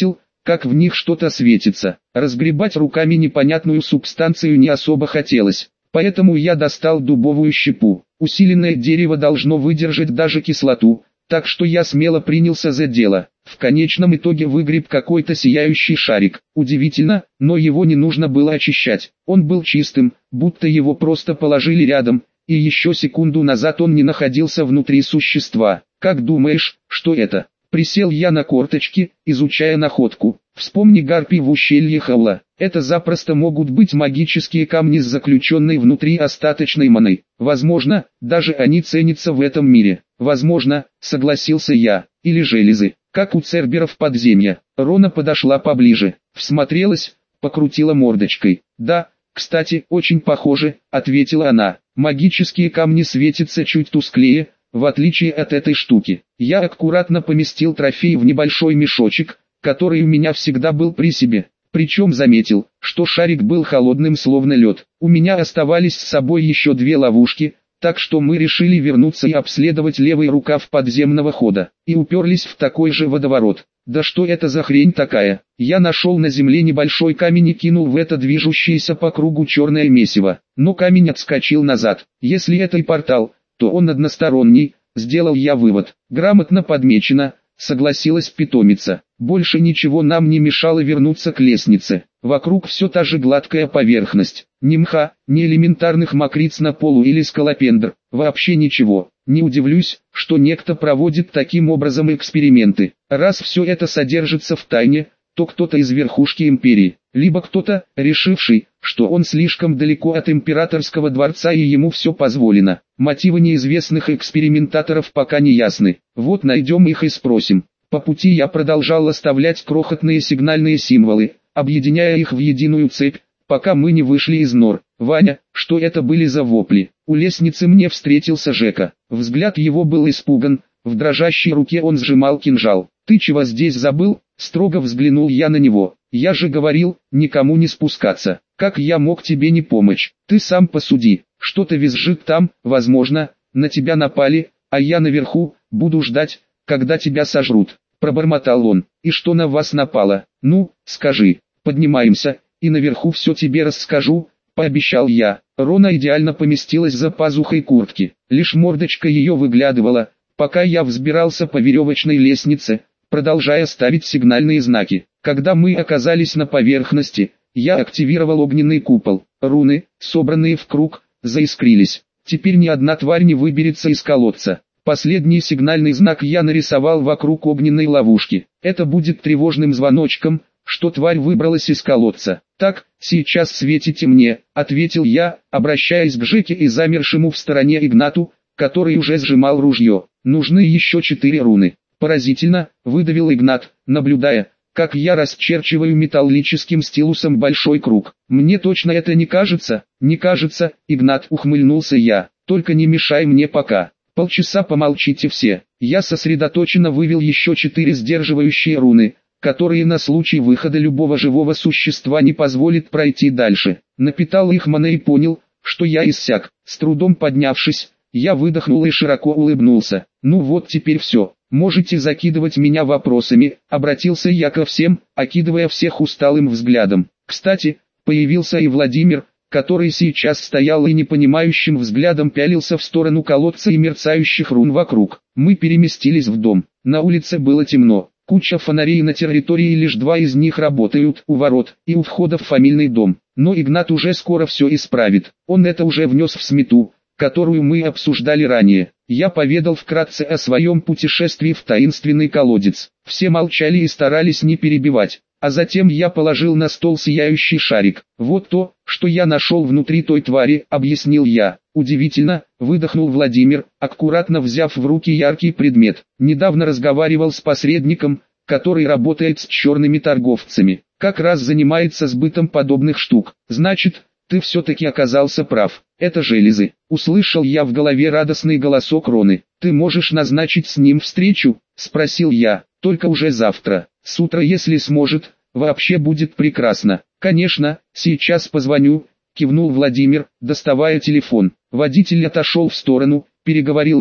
как в них что-то светится. Разгребать руками непонятную субстанцию не особо хотелось, поэтому я достал дубовую щепу. Усиленное дерево должно выдержать даже кислоту, так что я смело принялся за дело. В конечном итоге выгреб какой-то сияющий шарик. Удивительно, но его не нужно было очищать. Он был чистым, будто его просто положили рядом, и еще секунду назад он не находился внутри существа. «Как думаешь, что это?» Присел я на корточки, изучая находку. Вспомни гарпий в ущелье Хаула. Это запросто могут быть магические камни с заключенной внутри остаточной маной. Возможно, даже они ценятся в этом мире. Возможно, согласился я. Или железы, как у церберов подземья. Рона подошла поближе, всмотрелась, покрутила мордочкой. «Да, кстати, очень похоже», — ответила она. «Магические камни светятся чуть тусклее, в отличие от этой штуки». Я аккуратно поместил трофей в небольшой мешочек, который у меня всегда был при себе. Причем заметил, что шарик был холодным словно лед. У меня оставались с собой еще две ловушки, так что мы решили вернуться и обследовать левый рукав подземного хода. И уперлись в такой же водоворот. Да что это за хрень такая? Я нашел на земле небольшой камень и кинул в это движущееся по кругу черное месиво. Но камень отскочил назад. Если это и портал, то он односторонний, сделал я вывод. Грамотно подмечено, согласилась питомица. Больше ничего нам не мешало вернуться к лестнице. Вокруг все та же гладкая поверхность. Ни мха, ни элементарных мокриц на полу или скалопендр. Вообще ничего. Не удивлюсь, что некто проводит таким образом эксперименты. Раз все это содержится в тайне, то кто-то из верхушки империи, либо кто-то, решивший, что он слишком далеко от императорского дворца и ему все позволено. Мотивы неизвестных экспериментаторов пока не ясны. Вот найдем их и спросим. По пути я продолжал оставлять крохотные сигнальные символы, объединяя их в единую цепь, пока мы не вышли из нор. «Ваня, что это были за вопли?» У лестницы мне встретился Жека. Взгляд его был испуган, в дрожащей руке он сжимал кинжал. «Ты чего здесь забыл?» Строго взглянул я на него. «Я же говорил, никому не спускаться. Как я мог тебе не помочь? Ты сам посуди. Что-то визжит там, возможно, на тебя напали, а я наверху, буду ждать, когда тебя сожрут». Пробормотал он. «И что на вас напало? Ну, скажи. Поднимаемся, и наверху все тебе расскажу», пообещал я. Рона идеально поместилась за пазухой куртки. Лишь мордочка ее выглядывала, пока я взбирался по веревочной лестнице, продолжая ставить сигнальные знаки. Когда мы оказались на поверхности, я активировал огненный купол. Руны, собранные в круг, заискрились. Теперь ни одна тварь не выберется из колодца. Последний сигнальный знак я нарисовал вокруг огненной ловушки. Это будет тревожным звоночком, что тварь выбралась из колодца. «Так, сейчас светите мне», — ответил я, обращаясь к Жеке и замершему в стороне Игнату, который уже сжимал ружье. «Нужны еще четыре руны». «Поразительно», — выдавил Игнат, наблюдая, как я расчерчиваю металлическим стилусом большой круг. «Мне точно это не кажется?» «Не кажется», — Игнат, ухмыльнулся я. «Только не мешай мне пока. Полчаса помолчите все». Я сосредоточенно вывел еще четыре сдерживающие руны, которые на случай выхода любого живого существа не позволит пройти дальше. Напитал их маной и понял, что я иссяк. С трудом поднявшись, я выдохнул и широко улыбнулся. «Ну вот теперь все. Можете закидывать меня вопросами», — обратился я ко всем, окидывая всех усталым взглядом. Кстати, появился и Владимир, который сейчас стоял и непонимающим взглядом пялился в сторону колодца и мерцающих рун вокруг. Мы переместились в дом. На улице было темно. Куча фонарей на территории, лишь два из них работают, у ворот и у входа в фамильный дом. Но Игнат уже скоро все исправит. Он это уже внес в смету, которую мы обсуждали ранее. Я поведал вкратце о своем путешествии в таинственный колодец. Все молчали и старались не перебивать. А затем я положил на стол сияющий шарик. «Вот то, что я нашел внутри той твари», — объяснил я. «Удивительно», — выдохнул Владимир, аккуратно взяв в руки яркий предмет. «Недавно разговаривал с посредником, который работает с черными торговцами. Как раз занимается сбытом подобных штук. Значит, ты все-таки оказался прав. Это железы». Услышал я в голове радостный голосок Роны. «Ты можешь назначить с ним встречу?» — спросил я. «Только уже завтра. С утра, если сможет, вообще будет прекрасно». «Конечно, сейчас позвоню», — кивнул Владимир, доставая телефон. Водитель отошел в сторону, переговорил и,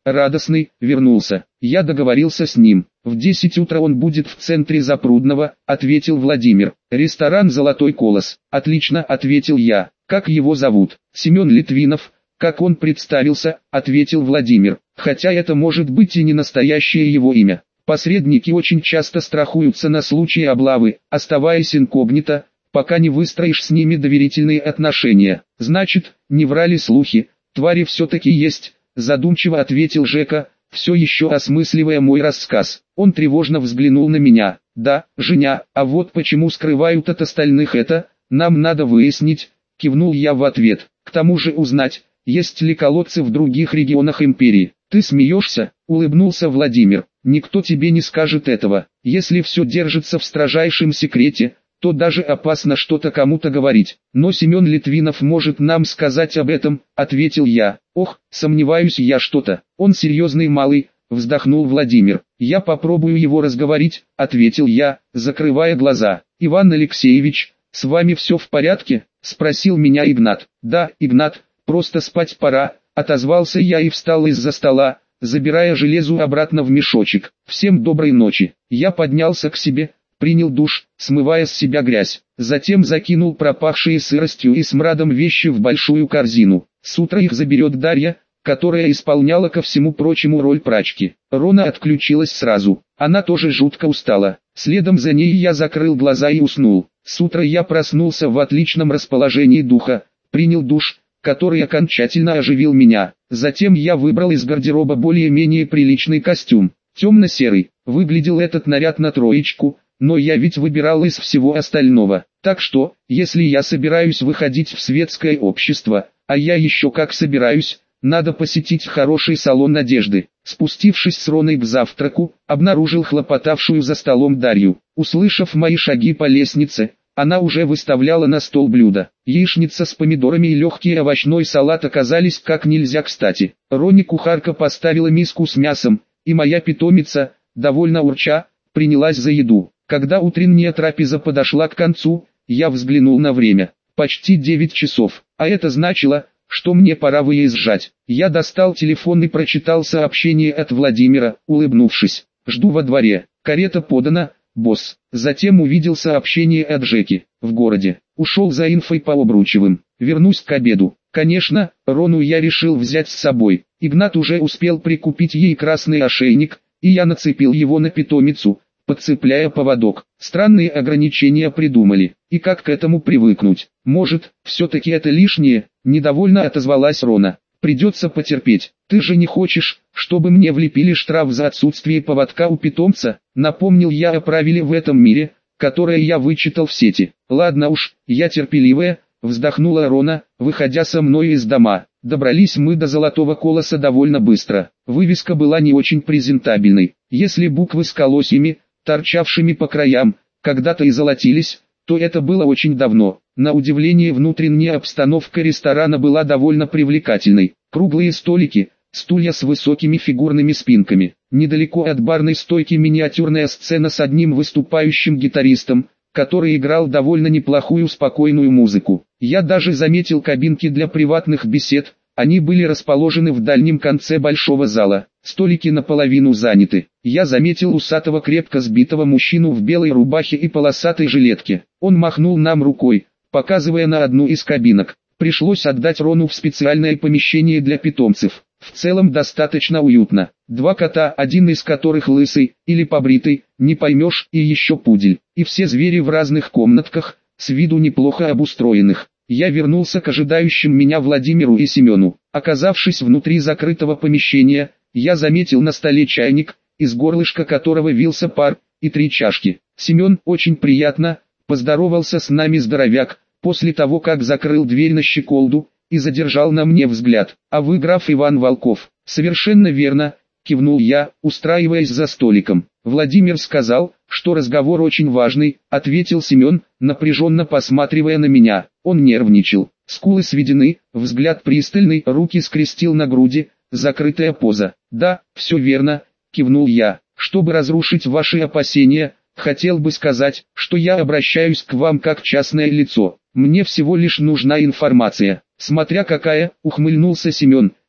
радостный, вернулся. Я договорился с ним. В десять утра он будет в центре Запрудного, ответил Владимир. Ресторан «Золотой колос». Отлично, ответил я. Как его зовут? Семен Литвинов. Как он представился, ответил Владимир. Хотя это может быть и не настоящее его имя. Посредники очень часто страхуются на случай облавы, оставаясь инкогнито, пока не выстроишь с ними доверительные отношения. Значит, не врали слухи, твари все-таки есть, задумчиво ответил Жека, все еще осмысливая мой рассказ. Он тревожно взглянул на меня. Да, Женя, а вот почему скрывают от остальных это, нам надо выяснить, кивнул я в ответ. К тому же узнать, есть ли колодцы в других регионах империи. Ты смеешься? Улыбнулся Владимир. Никто тебе не скажет этого. Если все держится в строжайшем секрете, то даже опасно что-то кому-то говорить. Но Семен Литвинов может нам сказать об этом, ответил я. Ох, сомневаюсь я что-то. Он серьезный малый, вздохнул Владимир. Я попробую его разговорить, ответил я, закрывая глаза. Иван Алексеевич, с вами все в порядке? Спросил меня Игнат. Да, Игнат, просто спать пора, отозвался я и встал из-за стола, забирая железу обратно в мешочек. Всем доброй ночи. Я поднялся к себе, принял душ, смывая с себя грязь. Затем закинул пропахшие сыростью и смрадом вещи в большую корзину. С утра их заберет Дарья, которая исполняла ко всему прочему роль прачки. Рона отключилась сразу. Она тоже жутко устала. Следом за ней я закрыл глаза и уснул. С утра я проснулся в отличном расположении духа, принял душ, который окончательно оживил меня. Затем я выбрал из гардероба более-менее приличный костюм. Темно-серый. Выглядел этот наряд на троечку, но я ведь выбирал из всего остального. Так что, если я собираюсь выходить в светское общество, а я еще как собираюсь, надо посетить хороший салон одежды. Спустившись с Роной к завтраку, обнаружил хлопотавшую за столом Дарью. Услышав мои шаги по лестнице, она уже выставляла на стол блюда. Яичница с помидорами и легкий овощной салат оказались как нельзя кстати. Роне кухарка поставила миску с мясом, и моя питомица, довольно урча, принялась за еду. Когда утренняя трапеза подошла к концу, я взглянул на время. Почти девять часов, а это значило, что мне пора выезжать. Я достал телефон и прочитал сообщение от Владимира, улыбнувшись. Жду во дворе. Карета подана, босс. Затем увидел сообщение от Жеки. В городе. Ушел за инфой по Обручевым. Вернусь к обеду. Конечно, Рону я решил взять с собой. Игнат уже успел прикупить ей красный ошейник, и я нацепил его на питомицу, подцепляя поводок. Странные ограничения придумали. И как к этому привыкнуть? Может, все-таки это лишнее? Недовольно отозвалась Рона. Придется потерпеть. Ты же не хочешь, чтобы мне влепили штраф за отсутствие поводка у питомца? Напомнил я о правиле в этом мире, которое я вычитал в сети. Ладно уж, я терпеливая, вздохнула Рона, выходя со мной из дома. Добрались мы до Золотого колоса довольно быстро. Вывеска была не очень презентабельной. Если буквы с колосьями, торчавшими по краям, когда-то и золотились, то это было очень давно. На удивление внутренняя обстановка ресторана была довольно привлекательной. Круглые столики, стулья с высокими фигурными спинками. Недалеко от барной стойки миниатюрная сцена с одним выступающим гитаристом, который играл довольно неплохую спокойную музыку. Я даже заметил кабинки для приватных бесед, они были расположены в дальнем конце большого зала. Столики наполовину заняты. Я заметил усатого крепко сбитого мужчину в белой рубахе и полосатой жилетке. Он махнул нам рукой, показывая на одну из кабинок. Пришлось отдать Рону в специальное помещение для питомцев. В целом достаточно уютно. Два кота, один из которых лысый, или побритый, не поймешь, и еще пудель. И все звери в разных комнатках, с виду неплохо обустроенных. Я вернулся к ожидающим меня Владимиру и Семену. Оказавшись внутри закрытого помещения, я заметил на столе чайник, из горлышка которого вился пар, и три чашки. «Семен, очень приятно», — поздоровался с нами здоровяк, после того как закрыл дверь на щеколду, и задержал на мне взгляд. «А вы граф Иван Волков?» «Совершенно верно», — кивнул я, устраиваясь за столиком. «Владимир сказал, что разговор очень важный», — ответил Семен, напряженно посматривая на меня. Он нервничал. Скулы сведены, взгляд пристальный, руки скрестил на груди, закрытая поза. «Да, все верно», — кивнул я. «Чтобы разрушить ваши опасения, хотел бы сказать, что я обращаюсь к вам как частное лицо. Мне всего лишь нужна информация». «Смотря какая», — ухмыльнулся Семен,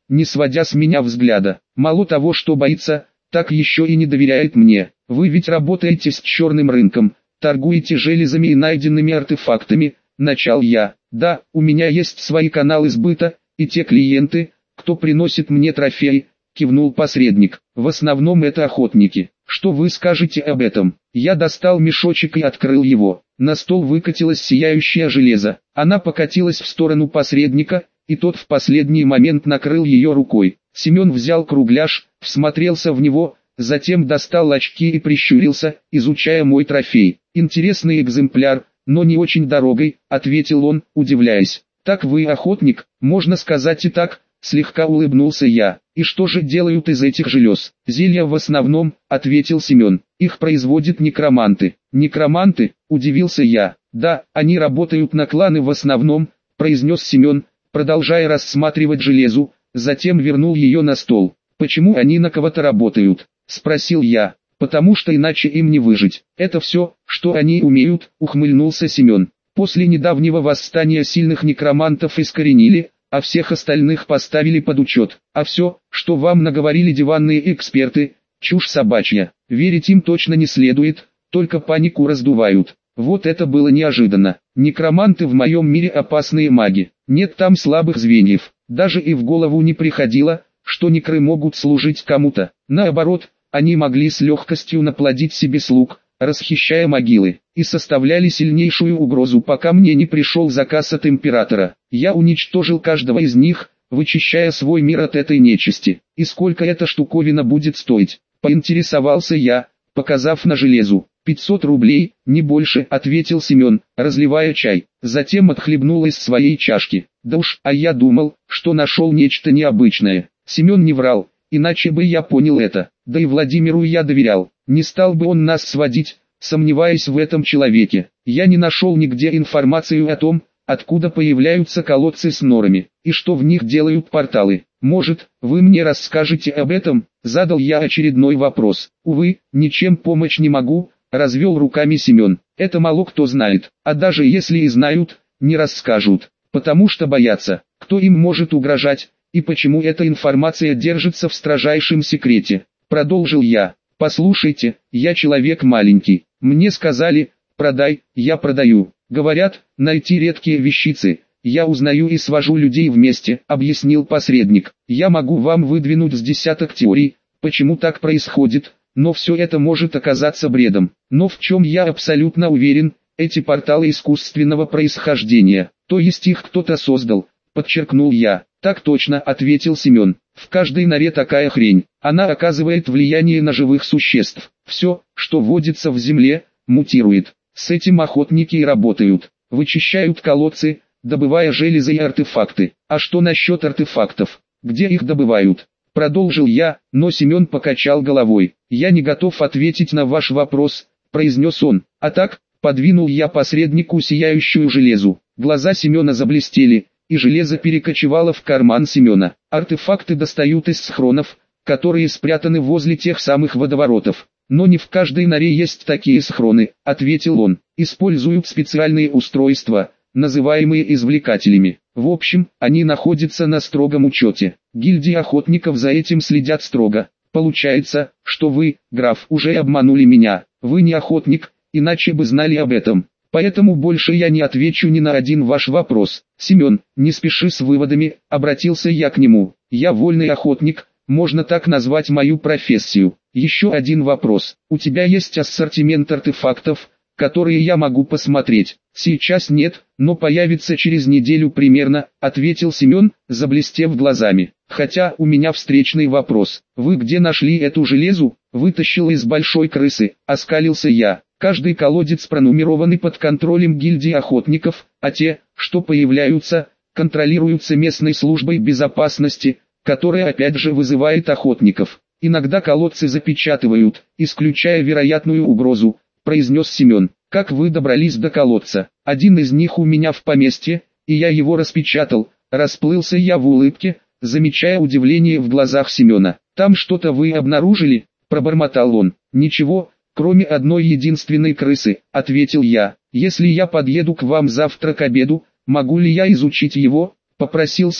не сводя с меня взгляда. Мало того, что боится, так еще и не доверяет мне. Вы ведь работаете с черным рынком, торгуете железами и найденными артефактами, начал я. Да, у меня есть свои каналы сбыта, и те клиенты, кто приносит мне трофеи, кивнул посредник. В основном это охотники. Что вы скажете об этом? Я достал мешочек и открыл его. На стол выкатилось сияющее железо. Она покатилась в сторону посредника, и тот в последний момент накрыл ее рукой. Семен взял кругляш, всмотрелся в него, затем достал очки и прищурился, изучая мой трофей. «Интересный экземпляр, но не очень дорогой», — ответил он, удивляясь. «Так вы охотник, можно сказать и так», — слегка улыбнулся я. «И что же делают из этих желез?» «Зелья в основном», — ответил Семен. «Их производят некроманты». «Некроманты?» — удивился я. «Да, они работают на кланы в основном», — произнес Семен, продолжая рассматривать железу, затем вернул ее на стол. «Почему они на кого-то работают?» — спросил я. «Потому что иначе им не выжить. Это все, что они умеют», — ухмыльнулся Семен. «После недавнего восстания сильных некромантов искоренили, а всех остальных поставили под учет. А все, что вам наговорили диванные эксперты, чушь собачья. Верить им точно не следует, только панику раздувают». Вот это было неожиданно. Некроманты в моем мире опасные маги. Нет там слабых звеньев. Даже и в голову не приходило, что некры могут служить кому-то. Наоборот, они могли с легкостью наплодить себе слуг, расхищая могилы, и составляли сильнейшую угрозу, пока мне не пришел заказ от императора. Я уничтожил каждого из них, вычищая свой мир от этой нечисти. «И сколько эта штуковина будет стоить?» — поинтересовался я, показав на железу. «пятьсот рублей, не больше», — ответил Семен, разливая чай. Затем отхлебнул из своей чашки. «Да уж, а я думал, что нашел нечто необычное». Семен не врал, иначе бы я понял это. Да и Владимиру я доверял. Не стал бы он нас сводить, сомневаясь в этом человеке. Я не нашел нигде информацию о том, откуда появляются колодцы с норами, и что в них делают порталы. «Может, вы мне расскажете об этом?» — задал я очередной вопрос. «Увы, ничем помочь не могу», — развел руками Семен. «Это мало кто знает, а даже если и знают, не расскажут, потому что боятся, кто им может угрожать, и почему эта информация держится в строжайшем секрете». Продолжил я. «Послушайте, я человек маленький, мне сказали, продай, я продаю. Говорят, найти редкие вещицы, я узнаю и свожу людей вместе», — объяснил посредник. «Я могу вам выдвинуть с десяток теорий, почему так происходит, но все это может оказаться бредом. Но в чем я абсолютно уверен, эти порталы искусственного происхождения, то есть их кто-то создал», — подчеркнул я. «Так точно», — ответил Семен. «В каждой норе такая хрень. Она оказывает влияние на живых существ. Все, что водится в земле, мутирует. С этим охотники и работают. Вычищают колодцы, добывая железо и артефакты. А что насчет артефактов? Где их добывают?» Продолжил я, но Семен покачал головой. «Я не готов ответить на ваш вопрос», — произнес он. «А так», — подвинул я посреднику сияющую железу. Глаза Семена заблестели, и железо перекочевало в карман Семена. «Артефакты достают из схронов, которые спрятаны возле тех самых водоворотов. Но не в каждой норе есть такие схроны», — ответил он. «Используют специальные устройства, называемые извлекателями. В общем, они находятся на строгом учете. Гильдии охотников за этим следят строго. Получается, что вы, граф, уже обманули меня. Вы не охотник, иначе бы знали об этом. Поэтому больше я не отвечу ни на один ваш вопрос. Семен, не спеши с выводами», — обратился я к нему. «Я вольный охотник, можно так назвать мою профессию. Еще один вопрос. У тебя есть ассортимент артефактов, которые я могу посмотреть?» «Сейчас нет, но появится через неделю примерно», — ответил Семен, заблестев глазами. «Хотя у меня встречный вопрос. Вы где нашли эту железу?» «Вытащил из большой крысы», — оскалился я. «Каждый колодец пронумерованы под контролем гильдии охотников, а те, что появляются, контролируются местной службой безопасности, которая опять же вызывает охотников. Иногда колодцы запечатывают, исключая вероятную угрозу», — произнес Семен. «Как вы добрались до колодца?» «Один из них у меня в поместье, и я его распечатал», — расплылся я в улыбке, замечая удивление в глазах Семена. «Там что-то вы обнаружили?» — пробормотал он. «Ничего, кроме одной единственной крысы», — ответил я. «Если я подъеду к вам завтра к обеду, могу ли я изучить его?» — попросил Семен.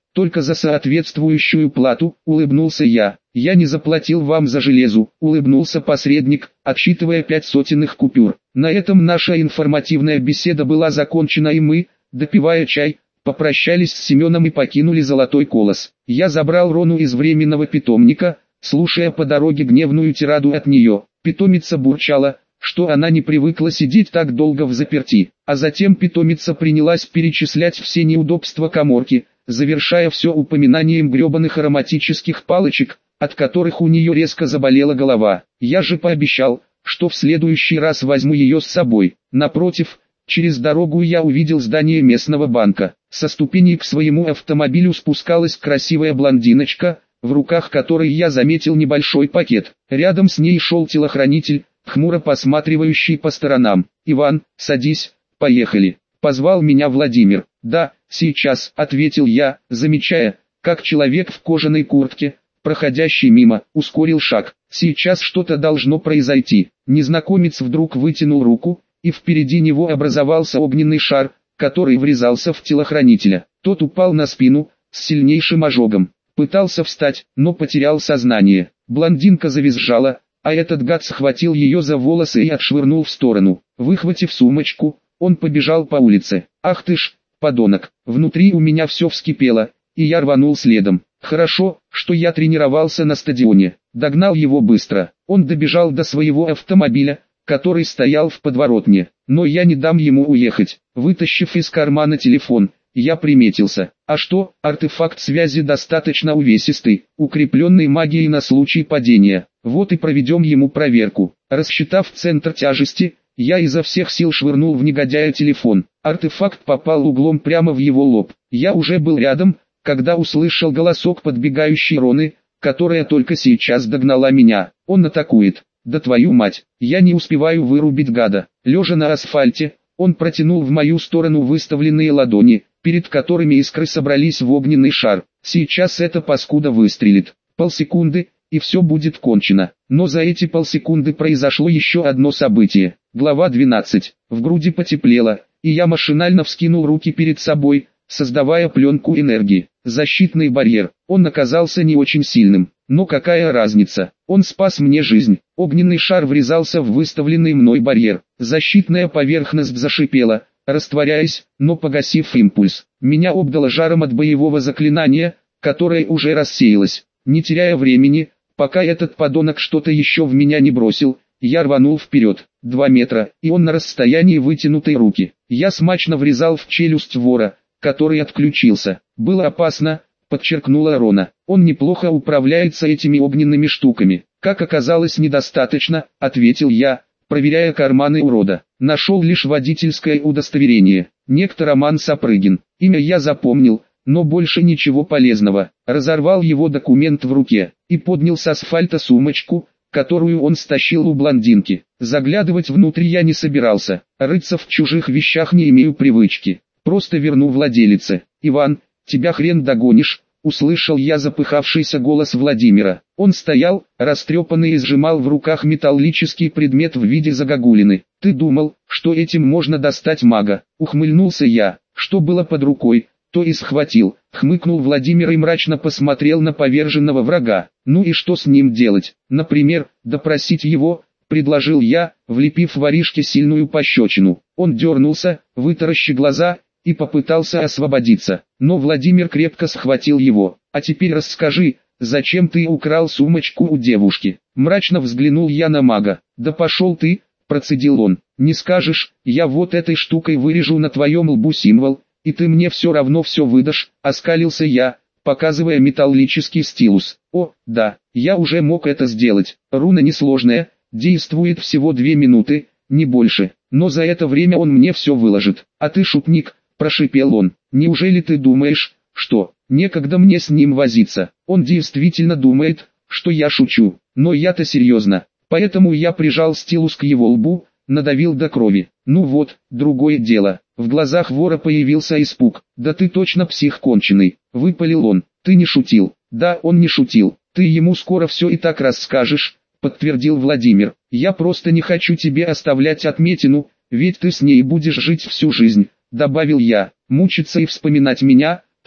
только за соответствующую плату, улыбнулся я. Я не заплатил вам за железу, улыбнулся посредник, отсчитывая пять сотенных купюр. На этом наша информативная беседа была закончена, и мы, допивая чай, попрощались с Семеном и покинули Золотой Колос. Я забрал Рону из временного питомника, слушая по дороге гневную тираду от нее. Питомица бурчала, что она не привыкла сидеть так долго взаперти, а затем питомица принялась перечислять все неудобства каморки, завершая все упоминанием гребаных ароматических палочек, от которых у нее резко заболела голова. Я же пообещал, что в следующий раз возьму ее с собой. Напротив, через дорогу я увидел здание местного банка. Со ступеней к своему автомобилю спускалась красивая блондиночка, в руках которой я заметил небольшой пакет. Рядом с ней шел телохранитель, хмуро посматривающий по сторонам. «Иван, садись, поехали», — позвал меня Владимир. «Да, сейчас», — ответил я, замечая, как человек в кожаной куртке, проходящий мимо, ускорил шаг. Сейчас что-то должно произойти. Незнакомец вдруг вытянул руку, и впереди него образовался огненный шар, который врезался в телохранителя. Тот упал на спину, с сильнейшим ожогом. Пытался встать, но потерял сознание. Блондинка завизжала, а этот гад схватил ее за волосы и отшвырнул в сторону. Выхватив сумочку, он побежал по улице. «Ах ты ж, подонок!» Внутри у меня все вскипело, и я рванул следом. Хорошо, что я тренировался на стадионе. Догнал его быстро. Он добежал до своего автомобиля, который стоял в подворотне. Но я не дам ему уехать. Вытащив из кармана телефон, я приметился. А что, артефакт связи достаточно увесистый, укрепленный магией на случай падения. Вот и проведем ему проверку. Рассчитав центр тяжести, я изо всех сил швырнул в негодяя телефон. Артефакт попал углом прямо в его лоб. Я уже был рядом, когда услышал голосок подбегающей Роны, которая только сейчас догнала меня. Он атакует. Да твою мать, я не успеваю вырубить гада. Лежа на асфальте, он протянул в мою сторону выставленные ладони, перед которыми искры собрались в огненный шар. Сейчас эта паскуда выстрелит. Полсекунды, и все будет кончено. Но за эти полсекунды произошло еще одно событие. Глава двенадцать. В груди потеплело, и я машинально вскинул руки перед собой, создавая пленку энергии. Защитный барьер. Он оказался не очень сильным. Но какая разница? Он спас мне жизнь. Огненный шар врезался в выставленный мной барьер. Защитная поверхность зашипела, растворяясь, но погасив импульс. Меня обдало жаром от боевого заклинания, которое уже рассеялось. Не теряя времени, пока этот подонок что-то еще в меня не бросил, я рванул вперед. Два метра, и он на расстоянии вытянутой руки. Я смачно врезал в челюсть вора, который отключился. Было опасно, подчеркнула Рона. Он неплохо управляется этими огненными штуками. Как оказалось, недостаточно, ответил я, проверяя карманы урода. Нашел лишь водительское удостоверение. Некто Роман Сапрыгин. Имя я запомнил, но больше ничего полезного. Разорвал его документ в руке и поднял с асфальта сумочку, которую он стащил у блондинки. Заглядывать внутрь я не собирался. Рыться в чужих вещах не имею привычки. Просто верну владелице. «Иван, тебя хрен догонишь», — услышал я запыхавшийся голос Владимира. Он стоял, растрепанный, и сжимал в руках металлический предмет в виде загогулины. «Ты думал, что этим можно достать мага?» — ухмыльнулся я. Что было под рукой, то и схватил. Хмыкнул Владимир и мрачно посмотрел на поверженного врага. «Ну и что с ним делать? Например, допросить его?» — предложил я, влепив воришке сильную пощечину. Он дернулся, вытаращив глаза, и попытался освободиться, но Владимир крепко схватил его. «А теперь расскажи, зачем ты украл сумочку у девушки?» Мрачно взглянул я на мага. «Да пошел ты», — процедил он. «Не скажешь, я вот этой штукой вырежу на твоем лбу символ, и ты мне все равно все выдашь», — оскалился я, показывая металлический стилус. «О, да, я уже мог это сделать. Руна несложная, действует всего две минуты, не больше, но за это время он мне все выложит. А ты шутник», — прошипел он. «Неужели ты думаешь, что некогда мне с ним возиться?» Он действительно думает, что я шучу, но я-то серьезно. Поэтому я прижал стилус к его лбу, надавил до крови. Ну вот, другое дело. В глазах вора появился испуг. «Да ты точно псих конченый», — выпалил он. «Ты не шутил». «Да, он не шутил. Ты ему скоро все и так расскажешь», — подтвердил Владимир. «Я просто не хочу тебе оставлять отметину, ведь ты с ней будешь жить всю жизнь», — добавил я. «Мучиться и вспоминать меня,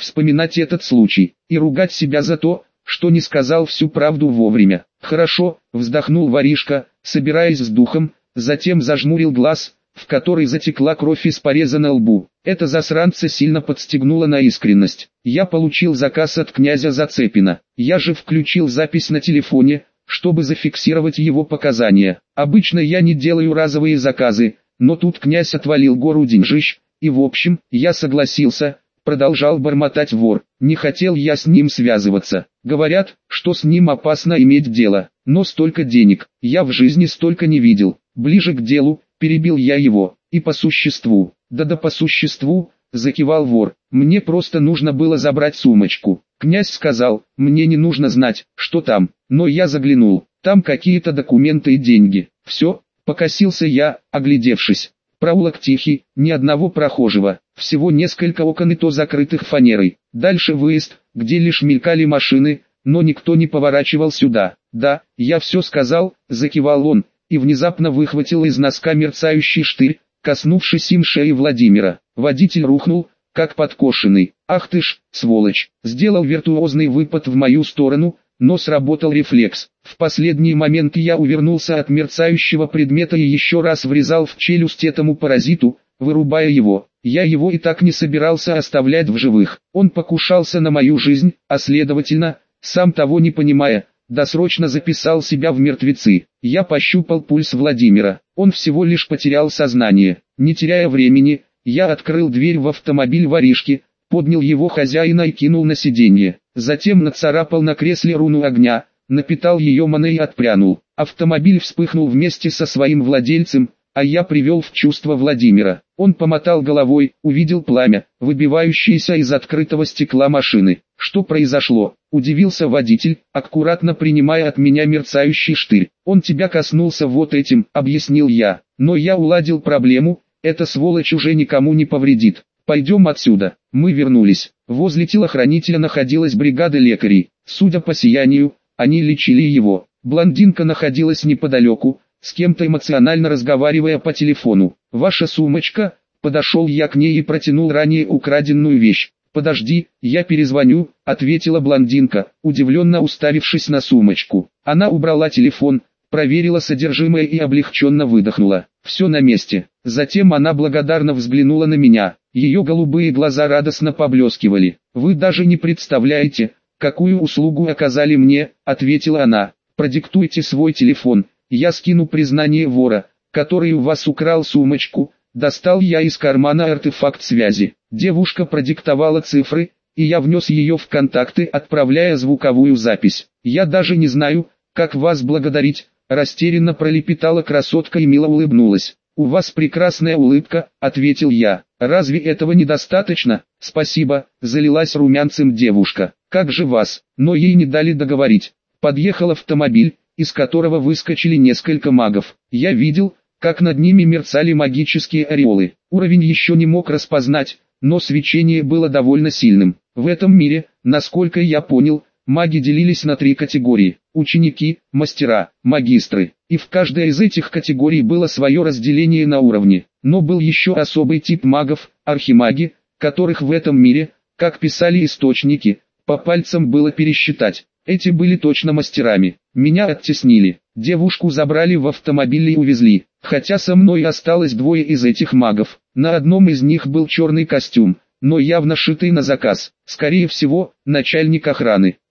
вспоминать этот случай, и ругать себя за то, что не сказал всю правду вовремя. «Хорошо», — вздохнул воришка, собираясь с духом, затем зажмурил глаз, в который затекла кровь из пореза на лбу. Это засранца сильно подстегнуло на искренность. «Я получил заказ от князя Зацепина. Я же включил запись на телефоне, чтобы зафиксировать его показания. Обычно я не делаю разовые заказы, но тут князь отвалил гору деньжищ, и в общем, я согласился», — продолжал бормотать вор. «Не хотел я с ним связываться. Говорят, что с ним опасно иметь дело, но столько денег, я в жизни столько не видел. Ближе к делу», — перебил я его, — «и по существу». «Да-да, по существу», — закивал вор, — «мне просто нужно было забрать сумочку. Князь сказал, мне не нужно знать, что там, но я заглянул, там какие-то документы и деньги. Все», — покосился я, оглядевшись. Проулок тихий, ни одного прохожего, всего несколько окон и то закрытых фанерой. Дальше выезд, где лишь мелькали машины, но никто не поворачивал сюда. «Да, я все сказал», — закивал он, и внезапно выхватил из носка мерцающий штырь, коснувшись им шеи Владимира. Водитель рухнул, как подкошенный. «Ах ты ж, сволочь!» Сделал виртуозный выпад в мою сторону, но сработал рефлекс. В последний момент я увернулся от мерцающего предмета и еще раз врезал в челюсть этому паразиту, вырубая его. Я его и так не собирался оставлять в живых. Он покушался на мою жизнь, а следовательно, сам того не понимая, досрочно записал себя в мертвецы. Я пощупал пульс Владимира. Он всего лишь потерял сознание. Не теряя времени, я открыл дверь в автомобиль воришки, поднял его хозяина и кинул на сиденье. Затем нацарапал на кресле руну огня, напитал ее маной и отпрянул. Автомобиль вспыхнул вместе со своим владельцем, а я привел в чувство Владимира. Он помотал головой, увидел пламя, выбивающееся из открытого стекла машины. «Что произошло?» – удивился водитель, аккуратно принимая от меня мерцающий штырь. «Он тебя коснулся вот этим», – объяснил я. «Но я уладил проблему, эта сволочь уже никому не повредит. Пойдем отсюда». Мы вернулись. Возле телохранителя находилась бригада лекарей. Судя по сиянию, они лечили его. Блондинка находилась неподалеку, с кем-то эмоционально разговаривая по телефону. «Ваша сумочка?» Подошел я к ней и протянул ранее украденную вещь. «Подожди, я перезвоню», — ответила блондинка, удивленно уставившись на сумочку. Она убрала телефон, проверила содержимое и облегченно выдохнула. «Все на месте». Затем она благодарно взглянула на меня. Ее голубые глаза радостно поблескивали. «Вы даже не представляете, какую услугу оказали мне», — ответила она. «Продиктуйте свой телефон, я скину признание вора, который у вас украл сумочку». Достал я из кармана артефакт связи. Девушка продиктовала цифры, и я внес ее в контакты, отправляя звуковую запись. «Я даже не знаю, как вас благодарить», — растерянно пролепетала красотка и мило улыбнулась. «У вас прекрасная улыбка», — ответил я. «Разве этого недостаточно?» «Спасибо», — залилась румянцем девушка. «Как же вас?» Но ей не дали договорить. Подъехал автомобиль, из которого выскочили несколько магов. Я видел, как над ними мерцали магические ореолы. Уровень еще не мог распознать, но свечение было довольно сильным. В этом мире, насколько я понял, маги делились на три категории: ученики, мастера, магистры. И в каждой из этих категорий было свое разделение на уровни. Но был еще особый тип магов, архимаги, которых в этом мире, как писали источники, по пальцам было пересчитать. Эти были точно мастерами. Меня оттеснили. Девушку забрали в автомобиль и увезли. Хотя со мной осталось двое из этих магов. На одном из них был черный костюм, но явно шитый на заказ. Скорее всего, начальник охраны.